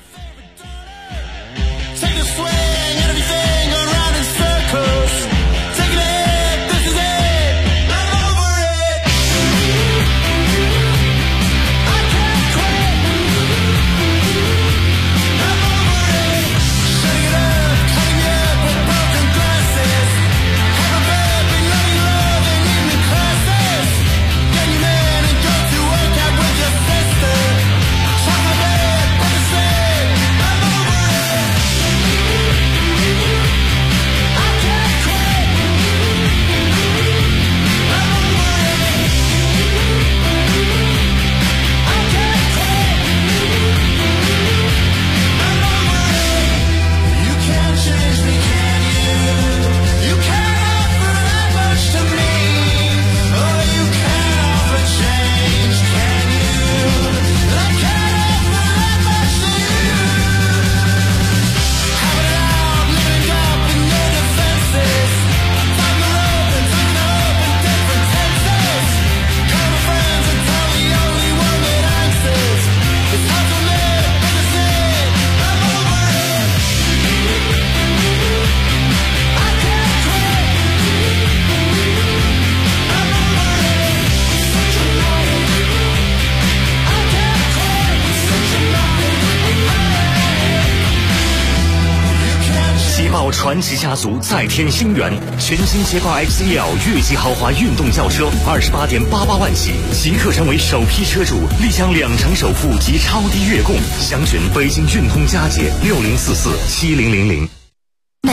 Speaker 8: 传奇家族再添新元，全新捷豹 XEL 越级豪华运动轿车28.88万起，即刻成为首批车主，立享2成首付及超低月供。详询北京运通佳捷60447000。
Speaker 3: 买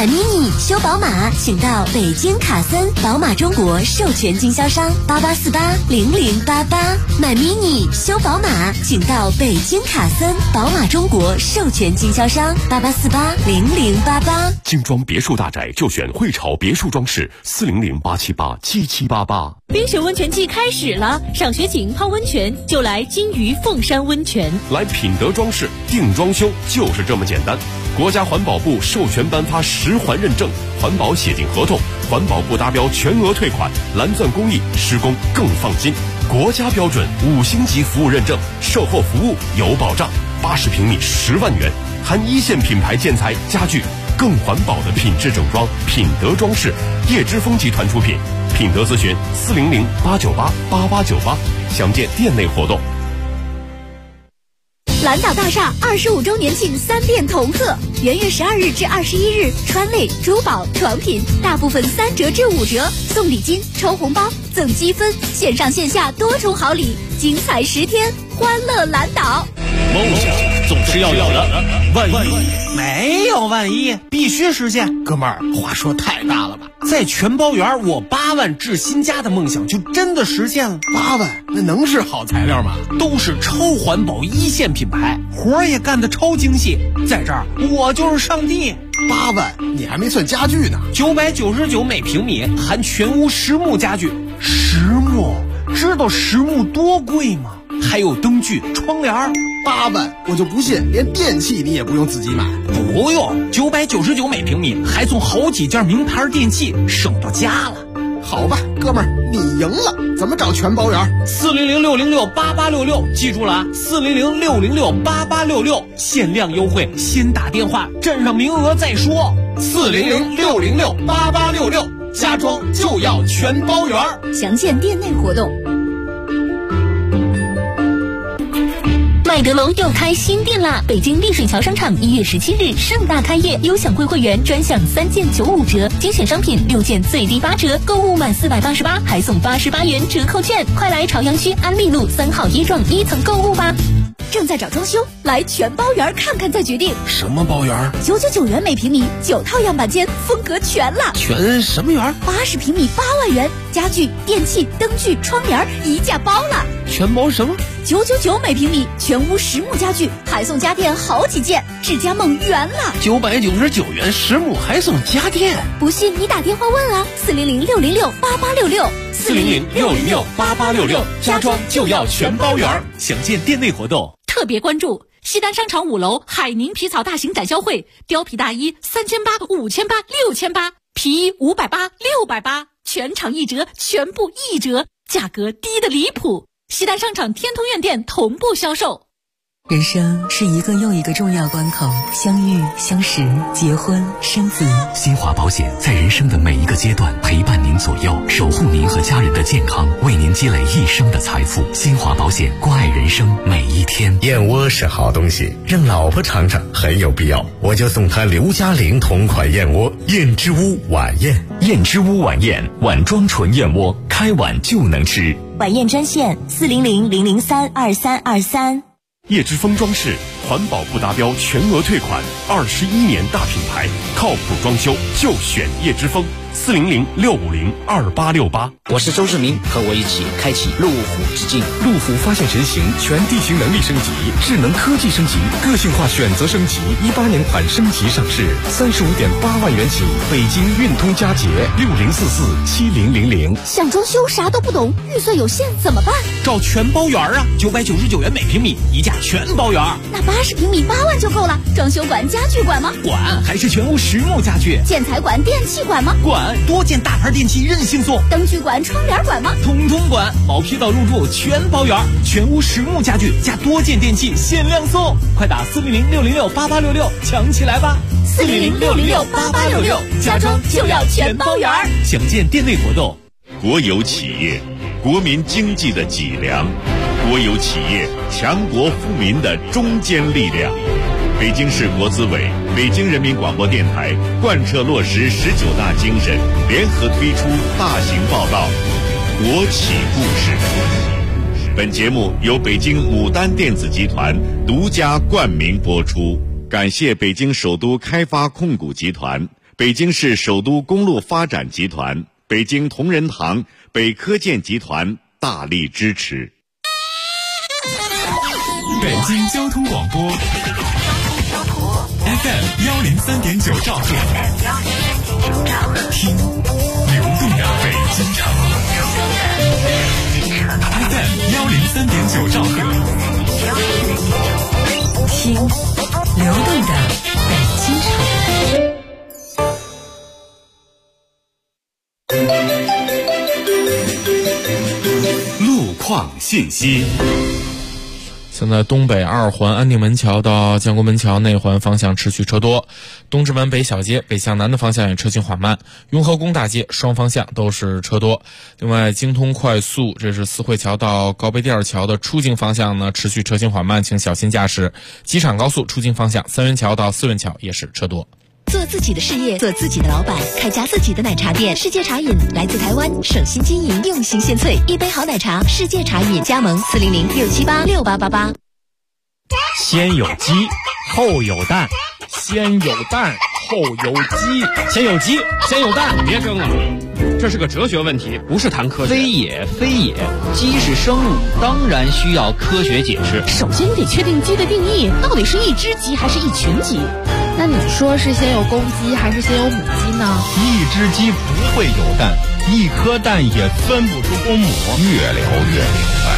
Speaker 14: 买 mini 修宝马，请到北京卡森宝马中国授权经销商88480088。买 mini 修宝马，请到北京卡森宝马中国授权经销商88480088。
Speaker 15: 精装别墅大宅就选汇潮别墅装饰，400-878-7788。
Speaker 7: 冰雪温泉季开始了，赏雪景泡温泉就来金鱼凤山温泉。
Speaker 15: 来品德装饰定装修就是这么简单。国家环保部授权颁发10环认证，环保写进合同，环保部达标全额退款，蓝钻工艺，施工更放心。国家标准5星级服务认证，售后服务有保障。80平米10万元，含1线品牌建材家具，更环保的品质整装，品德装饰，叶之峰集团出品。品德咨询400-898-8898，详见店内活动。
Speaker 7: 蓝岛大厦25周年庆3店同贺，元月12日至21日，川类、珠宝、床品大部分3折至5折，送礼金、抽红包、赠积分，线上线下多重好礼，精彩10天，欢乐蓝岛。
Speaker 16: 梦想总是要有的，万一没有万一，必须实现。哥们儿，话说太大了吧？在全包园，我8万置新家的梦想就真的实现了。
Speaker 17: 8万，那能是好材料吗？
Speaker 16: 都是超环保1线品牌，活儿也干得超精细。在这儿，我就是上帝。
Speaker 17: 8万，你还没算家具呢。
Speaker 16: 999每平米，含全屋实木家具。实木，知道实木多贵吗？还有灯具、窗帘。
Speaker 17: 8万，我就不信连电器你也不用自己买。
Speaker 16: 不用，999每平米，还送好几件名牌电器，省到家了。
Speaker 17: 好吧，哥们儿，你赢了。怎么找全包园
Speaker 16: ？400-606-8866，记住了啊，400-606-8866，限量优惠，先打电话，占上名额再说。
Speaker 17: 400-606-8866，家装就要全包园。
Speaker 7: 详见店内活动。 麦德龙又开新店啦！北京丽水桥商场1月17日盛大开业，优享会会员专享3件95折，精选商品6件最低8折，购物满488还送88元折扣券。快来朝阳区安利路3号1幢1层购物吧！正在找装修，来全包园看看再决定。
Speaker 17: 什么包园
Speaker 7: ？999元每平米，9套样板间，风格全了。
Speaker 17: 全什么园
Speaker 7: ？80平米8万元，家具、电器、灯具、窗帘一价包了。
Speaker 17: 全包什么
Speaker 7: ？999每平米，全屋实木家具，还送家电好几件，智家梦圆了。
Speaker 17: 999元实木还送家电，
Speaker 7: 不信你打电话问啊，400-606-8866。
Speaker 15: 400-606-8866，家装就要全包园。
Speaker 16: 详见店内活动。
Speaker 7: 特别关注西单商场5楼海宁皮草大型展销会，貂皮大衣3800、5800、6800，皮衣580、680，全场1折，全部1折，价格低得离谱。西单商场天通苑店同步销售。
Speaker 18: 人生是一个又一个重要关口，相遇、相识、结婚、生子。
Speaker 2: 新华保险在人生的每一个阶段陪伴您左右，守护您和家人的健康，为您积累一生的财富。新华保险关爱人生每一天。
Speaker 19: 燕窝是好东西，让老婆尝尝很有必要，我就送她刘嘉玲同款燕窝燕之屋晚宴。
Speaker 2: 燕之屋晚宴，碗装纯燕窝，开碗就能吃。
Speaker 14: 晚宴专线400-003-2323。
Speaker 15: 叶之峰装饰，环保部达标全额退款，21年大品牌，靠谱装修就选叶之峰。400-650-2868。
Speaker 20: 我是周志明，和我一起开启路虎之境。
Speaker 9: 路虎发现神行，全地形能力升级，智能科技升级，个性化选择升级，18年款升级上市，35.8万元起，北京运通佳捷60447000。
Speaker 7: 想装修啥都不懂，预算有限怎么办？
Speaker 16: 找全包园啊，999元每平米，一价全包园。
Speaker 7: 那80平米8万就够了。装修管、家具管吗？
Speaker 16: 管，还是全屋实木家具。
Speaker 7: 建材管、电器管吗？
Speaker 16: 管，多件大牌电器任性送。
Speaker 7: 灯具管、窗帘管吗？
Speaker 16: 通通管，毛坯到入住全包圆，全屋实木家具加多件电器限量送，快打400-606-8866抢起来吧
Speaker 7: ！400-606-8866，家装就要全包圆。
Speaker 16: 详见店内活动。
Speaker 21: 国有企业，国民经济的脊梁；国有企业，强国富民的中坚力量。北京市国资委、北京人民广播电台贯彻落实19大精神，联合推出大型报道《国企故事》。本节目由北京牡丹电子集团独家冠名播出，感谢北京首都开发控股集团、 北京市首都公路发展集团、北京同仁堂、北科建集团大力支持。
Speaker 1: 北京交通广播 FM103.9 兆赫，听流动的北京城。FM103.9 兆赫，
Speaker 18: 听流动的北京城。
Speaker 1: 路况信息。
Speaker 4: 现在东北二环安定门桥到建国门桥内环方向持续车多，东直门北小街北向南的方向也车行缓慢，雍和宫大街双方向都是车多。另外京通快速这是四惠桥到高碑店桥的出境方向呢持续车行缓慢，请小心驾驶。机场高速出境方向三元桥到四润桥也是车多。
Speaker 7: 做自己的事业，做自己的老板，开家自己的奶茶店。世界茶饮来自台湾，省心经营，用心献萃，一杯好奶茶。世界茶饮加盟400-678-6888。
Speaker 5: 先有鸡，后有蛋；
Speaker 4: 先有蛋，后有鸡；
Speaker 5: 先有鸡，先有蛋。
Speaker 22: 别争了，这是个哲学问题，不是谈科学。
Speaker 23: 非也，非也，鸡是生物，当然需要科学解释。
Speaker 7: 首先你得确定鸡的定义，到底是一只鸡还是一群鸡？
Speaker 24: 那你说是先有公鸡还是先有母鸡呢？
Speaker 25: 一只鸡不会有蛋，一颗蛋也分不出公母。
Speaker 26: 越聊越明白。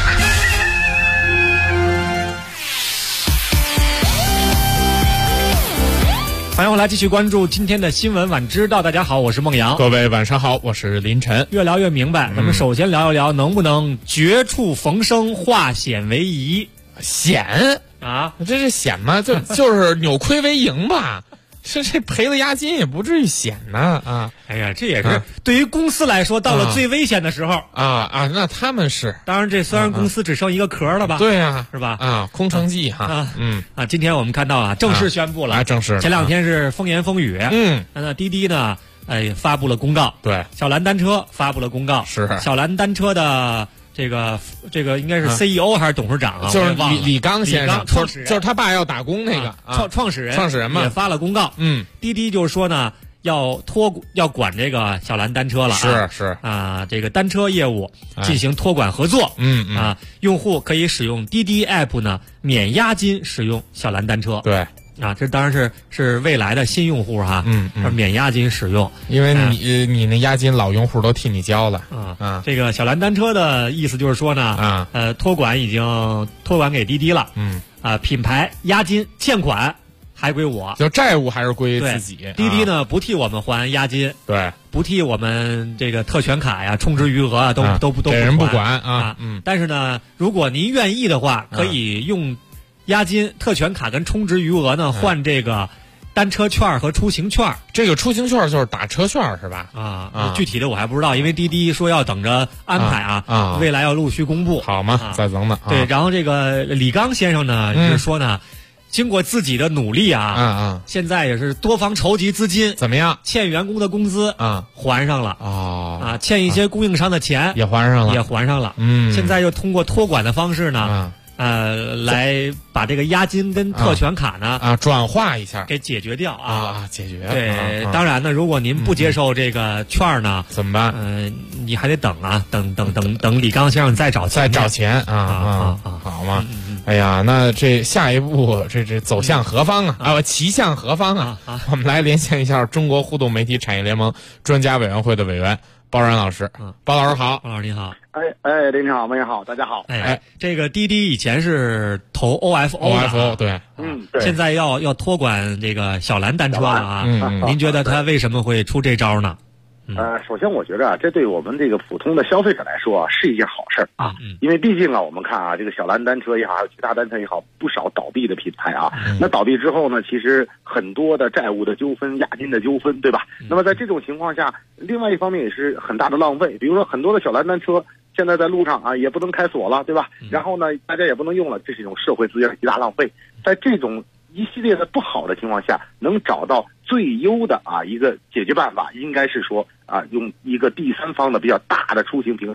Speaker 5: 欢迎回来继续关注今天的新闻晚知道。大家好，我是孟阳。
Speaker 4: 各位晚上好，我是林晨。
Speaker 5: 越聊越明白，咱们首先聊一聊能不能绝处逢生，化险为夷。
Speaker 4: 险
Speaker 5: 啊，
Speaker 4: 这是险吗？就是扭亏为盈吧。这赔了押金也不至于险呢啊！
Speaker 5: 哎呀，这也是对于公司来说，到了最危险的时候
Speaker 4: 那他们是
Speaker 5: 当然，这虽然公司只剩一个壳了吧？
Speaker 4: 对呀，
Speaker 5: 是吧？
Speaker 4: 空城计哈。
Speaker 5: 今天我们看到正式宣布了，
Speaker 4: 正式。
Speaker 5: 前两天是风言风语，那滴滴呢，发布了公告，
Speaker 4: 对，
Speaker 5: 小蓝单车发布了公告，
Speaker 4: 是
Speaker 5: 小蓝单车的。这个应该是 CEO 还是董事长啊？
Speaker 4: 就是李刚先生，
Speaker 5: 创始人，
Speaker 4: 就是他爸要打工那个
Speaker 5: 创始人
Speaker 4: 嘛，
Speaker 5: 也发了公告。滴滴就是说呢，要管这个小蓝单车了，
Speaker 4: 是
Speaker 5: 这个单车业务进行托管合作。用户可以使用滴滴 App 呢，免押金使用小蓝单车。
Speaker 4: 对。
Speaker 5: 这当然是未来的新用户哈，免押金使用，
Speaker 4: 因为你那押金老用户都替你交了
Speaker 5: 这个小蓝单车的意思就是说呢，托管已经托管给滴滴了，品牌押金欠款还归我，
Speaker 4: 就债务还是归自己。
Speaker 5: 滴滴呢不替我们还押金，
Speaker 4: 对，
Speaker 5: 不替我们这个特权卡呀、充值余额啊都不
Speaker 4: 给人不管啊。
Speaker 5: 但是呢，如果您愿意的话，可以用押金、特权卡跟充值余额呢换这个单车券和出行券。
Speaker 4: 这个出行券就是打车券是吧？
Speaker 5: 具体的我还不知道，因为滴滴说要等着安排未来要陆续公布。
Speaker 4: 好嘛，再等等。
Speaker 5: 对，然后这个李刚先生呢是说呢，经过自己的努力现在也是多方筹集资金，
Speaker 4: 怎么样？
Speaker 5: 欠员工的工资还上了欠一些供应商的钱
Speaker 4: 也还上
Speaker 5: 了。现在又通过托管的方式呢。来把这个押金跟特权卡呢
Speaker 4: 转化一下，
Speaker 5: 给解决掉
Speaker 4: 解决。
Speaker 5: 对，当然呢，如果您不接受这个券呢，
Speaker 4: 怎么办？
Speaker 5: 你还得等等李刚先生再找
Speaker 4: 钱好吗？哎呀，那这下一步这走向何方骑向何方啊？我们来连线一下中国互动媒体产业联盟专家委员会的委员包然老师。包老师好。
Speaker 5: 包老师你好。
Speaker 27: 林晨好，孟阳好，大家好。
Speaker 5: 这个滴滴以前是投 OFO
Speaker 4: 对，
Speaker 27: 对，
Speaker 5: 现在要托管这个小蓝单车了您觉得他为什么会出这招呢？
Speaker 27: 首先我觉得这对我们这个普通的消费者来说是一件好事因为毕竟我们看这个小蓝单车也好，还有其他单车也好，不少倒闭的品牌那倒闭之后呢，其实很多的债务的纠纷、押金的纠纷，对吧？那么在这种情况下，另外一方面也是很大的浪费。比如说很多的小蓝单车现在在路上也不能开锁了，对吧？然后呢，大家也不能用了，这是一种社会资源的极大浪费。在这种一系列的不好的情况下，能找到最优的一个解决办法，应该是说用一个第三方的比较大的出行平台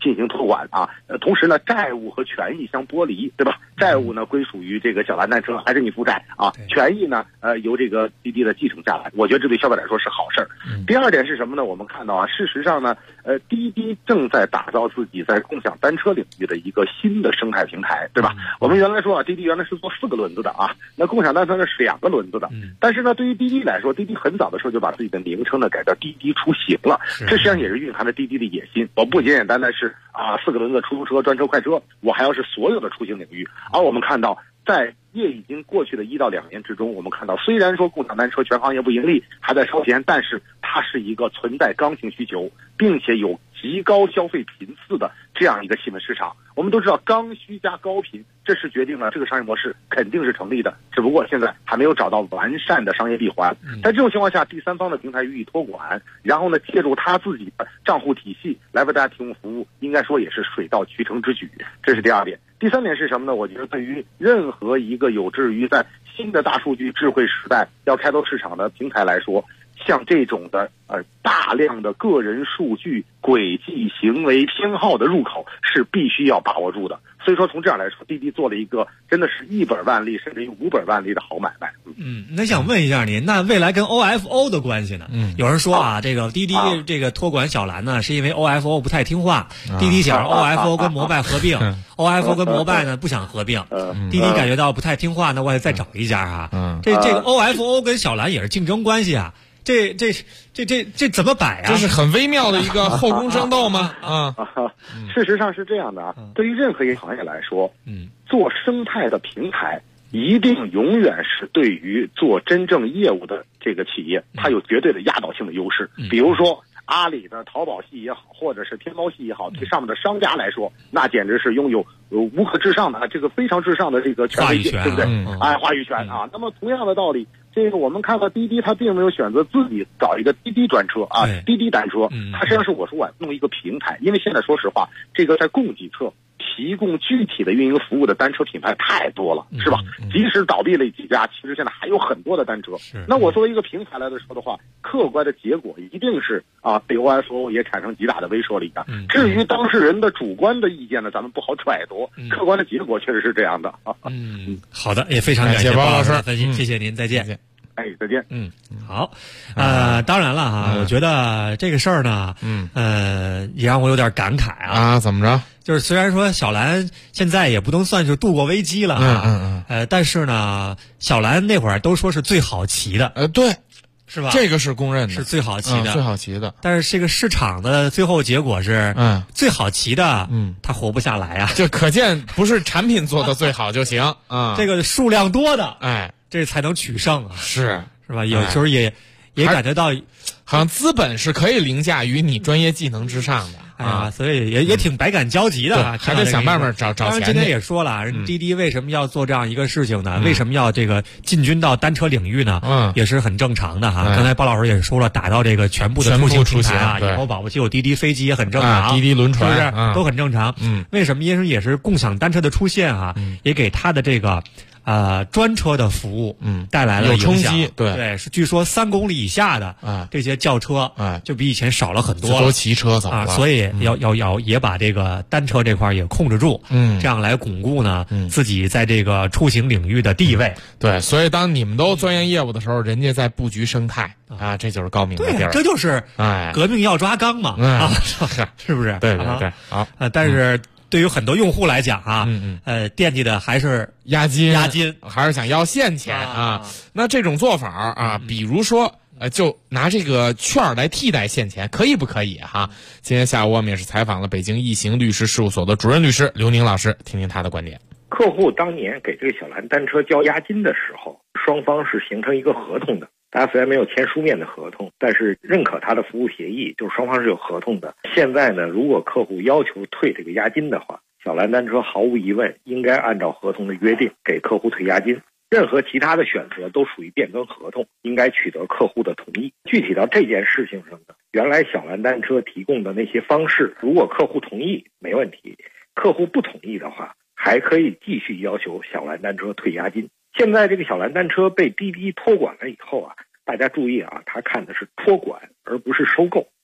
Speaker 27: 进行托管啊。同时呢，债务和权益相剥离，对吧？债务呢归属于这个小蓝单车，还是你负债啊？权益呢由这个滴滴的继承下来。我觉得这对消费者来说是好事儿。第二点是什么呢？我们看到啊，事实上呢，滴滴正在打造自己在共享单车领域的一个新的生态平台，对吧？我们原来说啊，滴滴原来是做4个轮子的啊，那共享单车呢是2个轮子的。但是呢，对于滴滴来说，滴滴很早的时候就把自己的名称呢改叫滴滴出行了，这实际上也是蕴含着滴滴的野心。我不简简单单是4个轮子出租车、专车、快车，我还要是所有的出行领域。而我们看到，在已经过去的1到2年之中，我们看到虽然说共享单车全行业不盈利，还在烧钱，但是它是一个存在刚性需求，并且有极高消费频次的这样一个细分市场。我们都知道刚需加高频，这是决定了这个商业模式肯定是成立的，只不过现在还没有找到完善的商业闭环。在这种情况下，第三方的平台予以托管，然后呢借助他自己的账户体系来为大家提供服务，应该说也是水到渠成之举。这是第2点。第3点是什么呢？我觉得对于任何一个有志于在新的大数据智慧时代要开拓市场的平台来说，像这种的大量的个人数据、轨迹、行为偏好的入口是必须要把握住的。所以说从这样来说，滴滴做了一个真的是1本万利甚至于5本万利的好买卖。
Speaker 5: 那想问一下您，那未来跟 OFO 的关系呢？有人说啊，这个滴滴这个托管小蓝呢，是因为 OFO 不太听话，滴滴想让 OFO 跟摩拜合并，OFO 跟摩拜呢不想合并，滴滴感觉到不太听话，那我也再找一家啊。这个 OFO 跟小蓝也是竞争关系啊。这怎么摆啊？
Speaker 4: 这是很微妙的一个后宫争斗吗？
Speaker 27: 事实上是这样的啊。对于任何一个行业来说，做生态的平台一定永远是对于做真正业务的这个企业，它有绝对的压倒性的优势。比如说阿里的淘宝系也好，或者是天猫系也好，对上面的商家来说，那简直是拥有无可至上的这个非常至上的这个权威性，对不对？话语权啊。那么同样的道理，这个我们看到滴滴它并没有选择自己搞一个滴滴专车啊，滴滴单车，它实际上是我弄一个平台。因为现在说实话，这个在供给侧提供具体的运营服务的单车品牌太多了，是吧？即使倒闭了几家，其实现在还有很多的单车。那我作为一个平台来的说的话，客观的结果一定是对 OFO 也产生极大的威慑力的。至于当事人的主观的意见呢，咱们不好揣度，客观的结果确实是这样的。
Speaker 5: 好的，也非常感谢包老师的分析，谢谢您，再见。
Speaker 27: 再见。
Speaker 5: 好，当然了哈，我觉得这个事儿呢，也让我有点感慨啊。
Speaker 4: 怎么着？
Speaker 5: 就是虽然说小蓝现在也不能算是度过危机了但是呢，小蓝那会儿都说是最好骑的，
Speaker 4: 对，
Speaker 5: 是吧？
Speaker 4: 这个是公认的，
Speaker 5: 是最好骑的，
Speaker 4: 最好骑的。
Speaker 5: 但是这个市场的最后结果是，最好骑的，它活不下来啊。
Speaker 4: 这可见不是产品做的最好就行啊，
Speaker 5: 这个数量多的，这才能取胜啊。
Speaker 4: 是
Speaker 5: 吧？有时候也感觉到，
Speaker 4: 好像资本是可以凌驾于你专业技能之上的。
Speaker 5: 所以也挺百感交集的，
Speaker 4: 还得想办法找钱。
Speaker 5: 当然今天也说了，滴滴为什么要做这样一个事情呢？为什么要这个进军到单车领域呢？也是很正常的哈。刚才包老师也说了，打到这个全部的出行平台啊，以后保不齐有滴滴飞机也很正常，
Speaker 4: 滴滴轮船
Speaker 5: 是不是都很正常？为什么？因为也是共享单车的出现啊，也给它的这个专车的服务带来了
Speaker 4: 冲击。
Speaker 5: 对，是据说3公里以下的这些轿车就比以前少了很多了，
Speaker 4: 都骑车走了。
Speaker 5: 所以要也把这个单车这块也控制住，这样来巩固呢自己在这个出行领域的地位。
Speaker 4: 对，所以当你们都钻研业务的时候，人家在布局生态这就是高明的地儿。
Speaker 5: 这就是革命要抓纲嘛是不是？
Speaker 4: 对。好，
Speaker 5: 但是对于很多用户来讲惦记的还是押金，
Speaker 4: 还是想要现钱那这种做法比如说就拿这个券来替代现钱，可以不可以哈？今天下午我们也是采访了北京易行律师事务所的主任律师刘宁老师，听听他的观点。
Speaker 3: 客户当年给这个小蓝单车交押金的时候，双方是形成一个合同的。大家虽然没有签书面的合同，但是认可他的服务协议，就是双方是有合同的。现在呢，如果客户要求退这个押金的话，小蓝单车毫无疑问应该按照合同的约定给客户退押金。任何其他的选择都属于变更合同，应该取得客户的同意。具体到这件事情上呢，原来小蓝单车提供的那些方式，如果客户同意没问题，客户不同意的话，还可以继续要求小蓝单车退押金。现在这个小蓝单车被滴滴托管了以后大家注意它看的是托管而不是收购。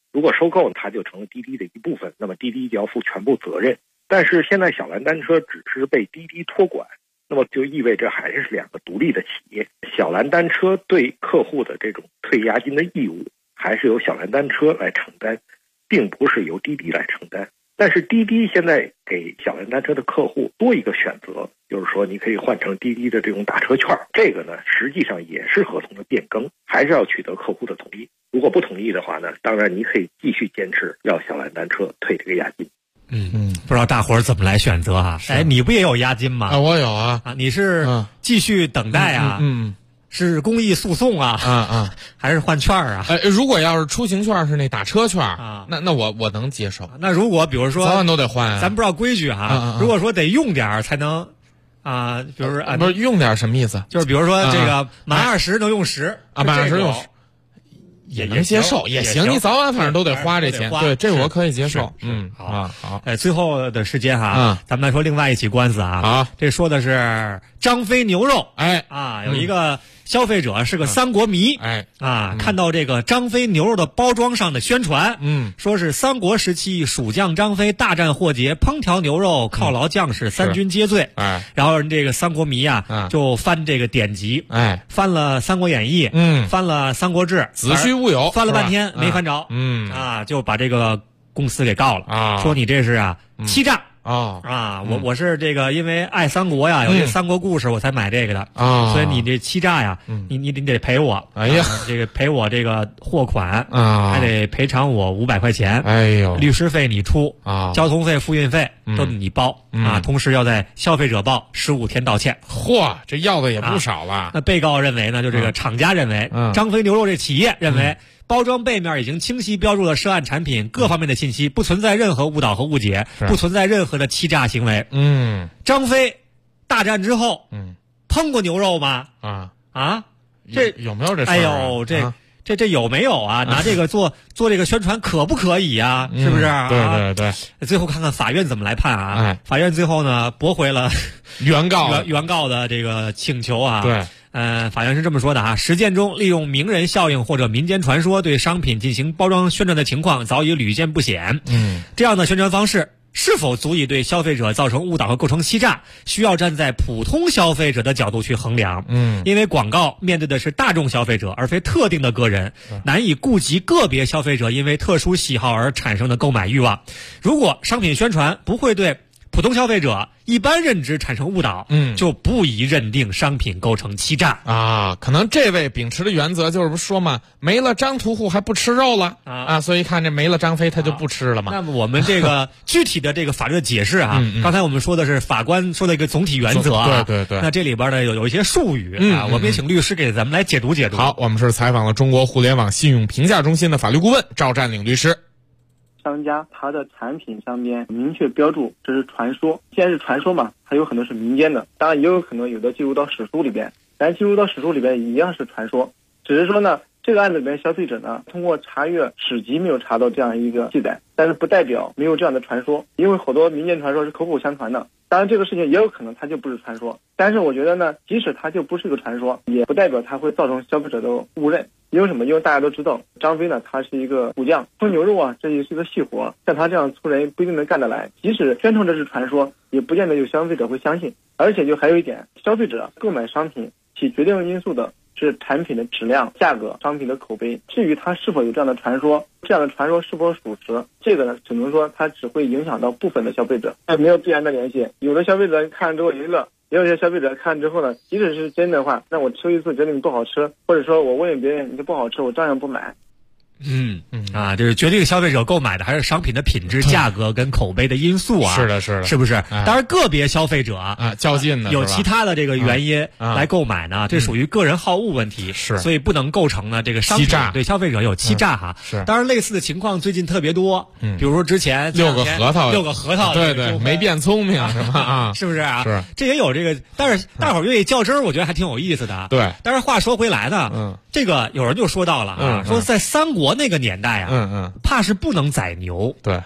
Speaker 3: 如果收购，它就成了滴滴的一部分，那么滴滴就要负全部责任。但是现在小蓝单车只是被滴滴托管，那么就意味着还是两个独立的企业。小蓝单车对客户的这种退押金的义务，还是由小蓝单车来承担，并不是由滴滴来承担。但是滴滴现在给小蓝单车的客户多一个选择，就是说你可以换成滴滴的这种打车券，这个呢实际上也是合同的变更，还是要取得客户的同意。如果不同意的话呢，当然你可以继续坚持要小蓝单车退这个押金。
Speaker 5: 不知道大伙儿怎么来选择啊？哎，你不也有押金吗？
Speaker 4: 我有啊。
Speaker 5: 你是继续等待啊？是公益诉讼啊？还是换券啊？
Speaker 4: 如果要是出行券是那打车券啊，那我能接受。
Speaker 5: 那如果比如说
Speaker 4: 早晚都得换啊，
Speaker 5: 咱不知道规矩哈。如果说得用点才能比如说
Speaker 4: 不是用点什么意思？
Speaker 5: 就是比如说这个满20能用10
Speaker 4: 啊，满20用10。也能接受，也行，你早晚反正都得花这钱，对，这我可以接受。好，
Speaker 5: 最后的时间咱们来说另外一起官司啊。这说的是张飞牛肉，有一个消费者是个三国迷，看到这个张飞牛肉的包装上的宣传，说是三国时期蜀将张飞大战祸结，烹调牛肉犒劳将士，三军皆醉。然后这个三国迷就翻这个典籍，翻了《三国演义》，翻了《三国志》，
Speaker 4: 子虚乌有，
Speaker 5: 翻了半天没翻着，就把这个公司给告了，说你这是欺诈。我是这个因为爱三国呀，有这三国故事我才买这个的所以你这欺诈呀，你得赔我，这个赔我这个货款还得赔偿我500块钱，律师费你出交通费、复运费都你包同时要在消费者报15天道歉。
Speaker 4: 嚯，这要的也不少了。
Speaker 5: 那被告认为呢，就这个厂家认为，张飞牛肉这企业认为。包装背面已经清晰标注了涉案产品各方面的信息，不存在任何误导和误解，不存在任何的欺诈行为。张飞大战之后，烹过牛肉吗？这
Speaker 4: 有没有这事？
Speaker 5: 哎呦，这有没有啊？拿这个做这个宣传可不可以啊？是不是？
Speaker 4: 对。
Speaker 5: 最后看看法院怎么来判啊？法院最后呢驳回了原告的这个请求啊。
Speaker 4: 对。
Speaker 5: 法院是这么说的实践中利用名人效应或者民间传说对商品进行包装宣传的情况早已屡见不鲜。这样的宣传方式是否足以对消费者造成误导和构成欺诈，需要站在普通消费者的角度去衡量。因为广告面对的是大众消费者，而非特定的个人，难以顾及个别消费者因为特殊喜好而产生的购买欲望。如果商品宣传不会对普通消费者一般认知产生误导，就不宜认定商品构成欺诈
Speaker 4: 可能这位秉持的原则就是说嘛，没了张屠户还不吃肉了所以看这没了张飞他就不吃了嘛。
Speaker 5: 那么我们这个具体的这个法律的解释刚才我们说的是法官说的一个总体原则
Speaker 4: 对。
Speaker 5: 那这里边呢有一些术语我们也请律师给咱们来解读。
Speaker 4: 好，我们是采访了中国互联网信用评价中心的法律顾问赵占领律师。
Speaker 6: 商家他的产品上面明确标注这是传说，既然是传说嘛，它有可能是民间的，当然也有可能有的记录到史书里边，但记录到史书里边一样是传说，只是说呢这个案子里边消费者呢通过查阅史籍没有查到这样一个记载，但是不代表没有这样的传说，因为好多民间传说是口口相传的，当然这个事情也有可能它就不是传说，但是我觉得呢即使它就不是个传说，也不代表它会造成消费者的误认。因为什么？因为大家都知道张飞呢他是一个武将，烹牛肉这也是一个细活，像他这样粗人不一定能干得来，即使宣称这是传说也不见得有消费者会相信。而且就还有一点，消费者购买商品起决定因素的是产品的质量、价格、商品的口碑，至于它是否有这样的传说，这样的传说是否属实，这个呢只能说它只会影响到部分的消费者，没有必然的联系。有的消费者看之后一乐，也有些消费者看之后呢，即使是真的话，那我吃一次觉得你不好吃，或者说我问别人你这不好吃，我照样不买。
Speaker 5: 就是决定消费者购买的还是商品的品质、价格跟口碑的因素
Speaker 4: 是的，
Speaker 5: 是不是？当然，个别消费者
Speaker 4: 较劲的
Speaker 5: 有其他的这个原因来购买呢，这属于个人好恶问题，所以不能构成呢这个商品对消费者有欺诈当然，类似的情况最近特别多，比如说之前
Speaker 4: 6个核桃，对，没变聪明是吧？
Speaker 5: 是不是
Speaker 4: 是，
Speaker 5: 这也有这个，但是大伙儿愿意较真儿，我觉得还挺有意思的。
Speaker 4: 对，
Speaker 5: 但是话说回来呢，这个有人就说到了说在三国那个年代怕是不能宰牛。
Speaker 4: 对，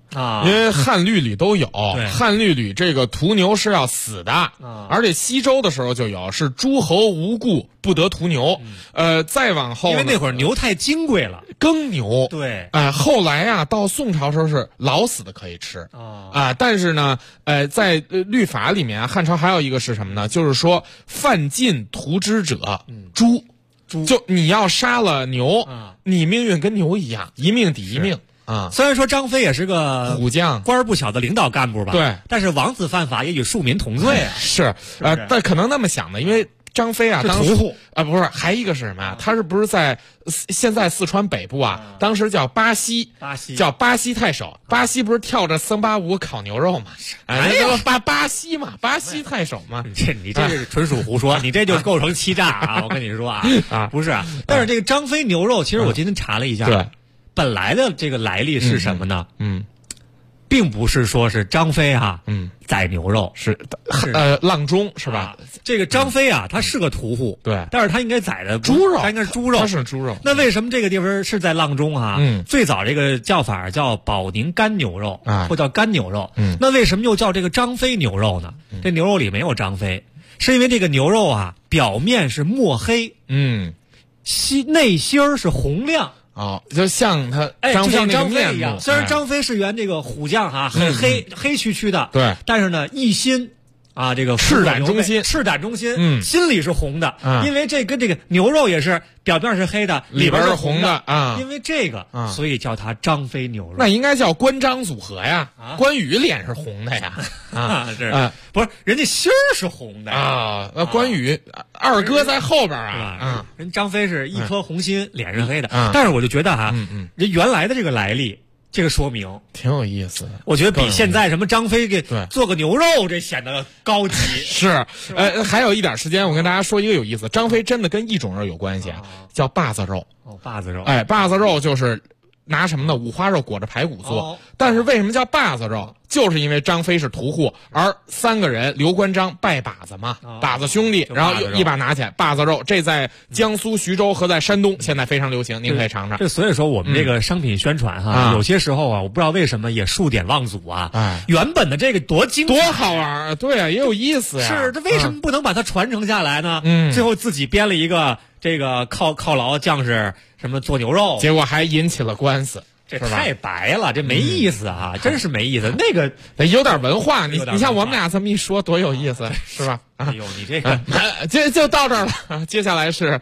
Speaker 4: 啊，因为汉律里都有，汉律里这个屠牛是要死的，而且西周的时候就有，是诸侯无故不得屠牛。再往后，
Speaker 5: 因为那会儿牛太金贵了，
Speaker 4: 耕牛。
Speaker 5: 对，
Speaker 4: 后来啊，到宋朝时候是老死的可以吃但是呢，在律法里面，汉朝还有一个是什么呢？就是说犯禁屠之者，诛。就你要杀了牛，你命运跟牛一样，一命抵一命啊。
Speaker 5: 虽然说张飞也是个
Speaker 4: 虎将，
Speaker 5: 官儿不小的领导干部吧，
Speaker 4: 对，
Speaker 5: 但是王子犯法也与庶民同罪啊。
Speaker 4: 是，但可能那么想的，因为张飞啊，
Speaker 5: 屠户
Speaker 4: 不是，还一个是什么呀？他是不是在现在四川北部啊？当时叫巴西，叫巴西太守。巴西不是跳着森巴舞烤牛肉嘛？巴西嘛，巴西太守嘛。
Speaker 5: 你这是纯属胡说，你这就构成欺诈啊！我跟你说啊，不是啊。但是这个张飞牛肉，其实我今天查了一下，
Speaker 4: 对，
Speaker 5: 本来的这个来历是什么呢？并不是说是张飞宰牛肉，
Speaker 4: 是阆中是吧？
Speaker 5: 这个张飞啊，他是个屠户，
Speaker 4: 对，
Speaker 5: 但是他应该宰的
Speaker 4: 猪肉，
Speaker 5: 他应该是猪肉，
Speaker 4: 他是猪肉。
Speaker 5: 那为什么这个地方是在阆中啊？最早这个叫法叫保宁干牛肉或叫干牛肉。那为什么又叫这个张飞牛肉呢？这牛肉里没有张飞，是因为这个牛肉啊，表面是墨黑，内心儿是红亮。
Speaker 4: 就像他
Speaker 5: 就像张
Speaker 4: 飞
Speaker 5: 一样。虽然张飞是原这个虎将很黑黢黢的，
Speaker 4: 对，
Speaker 5: 但是呢，一心这个
Speaker 4: 赤胆忠心，
Speaker 5: 心里是红的。因为这跟这个牛肉也是表面是黑的，里边是红的啊。因为这个，所以叫它张飞牛肉。
Speaker 4: 那应该叫关张组合呀。关羽脸是红的呀，
Speaker 5: 是不是？人家心儿是红的
Speaker 4: 啊。关羽二哥在后边
Speaker 5: 人张飞是一颗红心，脸是黑的。但是我就觉得人原来的这个来历。这个说明
Speaker 4: 挺有意思的，
Speaker 5: 我觉得比现在什么张飞给做个牛肉这显得高级。
Speaker 4: 是，还有一点时间，我跟大家说一个有意思，张飞真的跟一种肉有关系叫把子肉。
Speaker 5: 把子肉，
Speaker 4: 把子肉就是拿什么呢？五花肉裹着排骨做。但是为什么叫把子肉？就是因为张飞是屠户，而三个人刘关张拜把子嘛，把子兄弟，然后一把拿起来把子肉，这在江苏徐州和在山东现在非常流行，您可以尝尝。
Speaker 5: 这所以说我们这个商品宣传有些时候我不知道为什么也数典忘祖原本的这个多精彩
Speaker 4: 多好玩对也有意思呀。
Speaker 5: 是，这为什么不能把它传承下来呢？最后自己编了一个这个犒劳将士什么做牛肉，
Speaker 4: 结果还引起了官司。
Speaker 5: 这太白了，这没意思真是没意思。那个
Speaker 4: 有点文化，你像我们俩这么一说，多有意思，是吧？
Speaker 5: 哎呦，你这个
Speaker 4: 就到这儿了。接下来是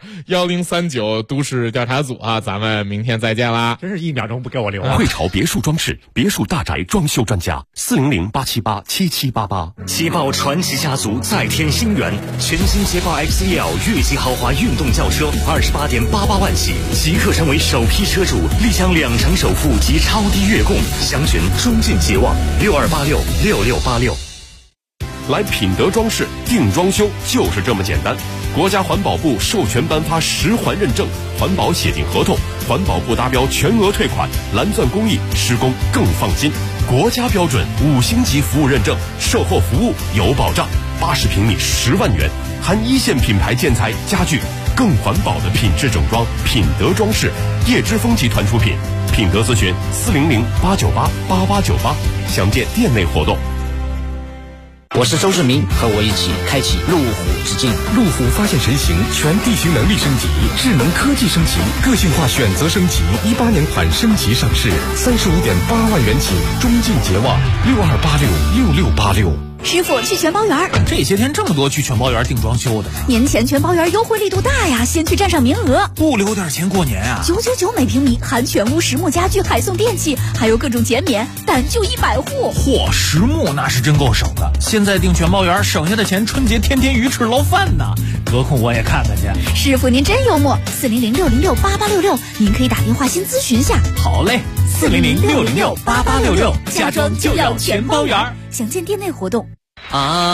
Speaker 4: 1039都市调查组咱们明天再见啦！
Speaker 5: 真是1秒钟不给我留。
Speaker 15: 汇潮别墅装饰，别墅大宅装修专家，400-878-7788。
Speaker 8: 捷豹传奇家族再添新元，全新捷豹 XEL 越级豪华运动轿车，28.88万起，即刻成为首批车主，立享2成首付及超低月供，详询中晋捷望62866686。
Speaker 15: 来品德装饰定装修就是这么简单。国家环保部授权颁发10环认证，环保协定合同，环保部达标全额退款，蓝钻工艺，施工更放心。国家标准5星级服务认证，售后服务有保障。80平米10万元，含1线品牌建材家具，更环保的品质整装。品德装饰，叶之峰集团出品。品德咨询400-898-8898，详见店内活动。
Speaker 20: 我是周志明，和我一起开启路虎之境。
Speaker 9: 路虎发现神行，全地形能力升级，智能科技升级，个性化选择升级，18年款升级上市，35.8万元起，中晋捷望62866686。
Speaker 10: 师傅，去全包园。
Speaker 11: 这些天这么多去全包园定装修的，
Speaker 10: 年前全包园优惠力度大呀，先去占上名额，
Speaker 11: 不留点钱过年啊
Speaker 10: ！999每平米，含全屋实木家具，还送电器，还有各种减免，单就100户。
Speaker 11: 嚯，实木那是真够省的！现在订全包园，省下的钱春节天天鱼翅捞饭呢。得空我也看看去。
Speaker 10: 师傅您真幽默，400-606-8866，您可以打电话先咨询下。
Speaker 11: 好嘞，400-606-8866，家装就要全包园。
Speaker 10: 详见店内活动。
Speaker 11: 五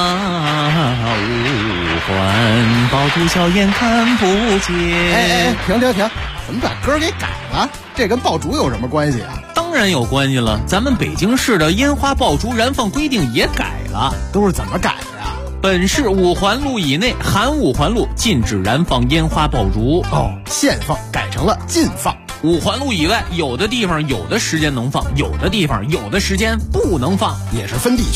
Speaker 11: 环爆竹硝烟看不见。
Speaker 12: 停！怎么把歌给改了？这跟爆竹有什么关系啊？
Speaker 11: 当然有关系了，咱们北京市的烟花爆竹燃放规定也改了。
Speaker 12: 都是怎么改的呀？
Speaker 11: 本市5环路以内含5环路禁止燃放烟花爆竹。
Speaker 12: 限放改成了禁放。
Speaker 11: 五环路以外，有的地方有的时间能放，有的地方有的时间不能放，
Speaker 12: 也是分地区。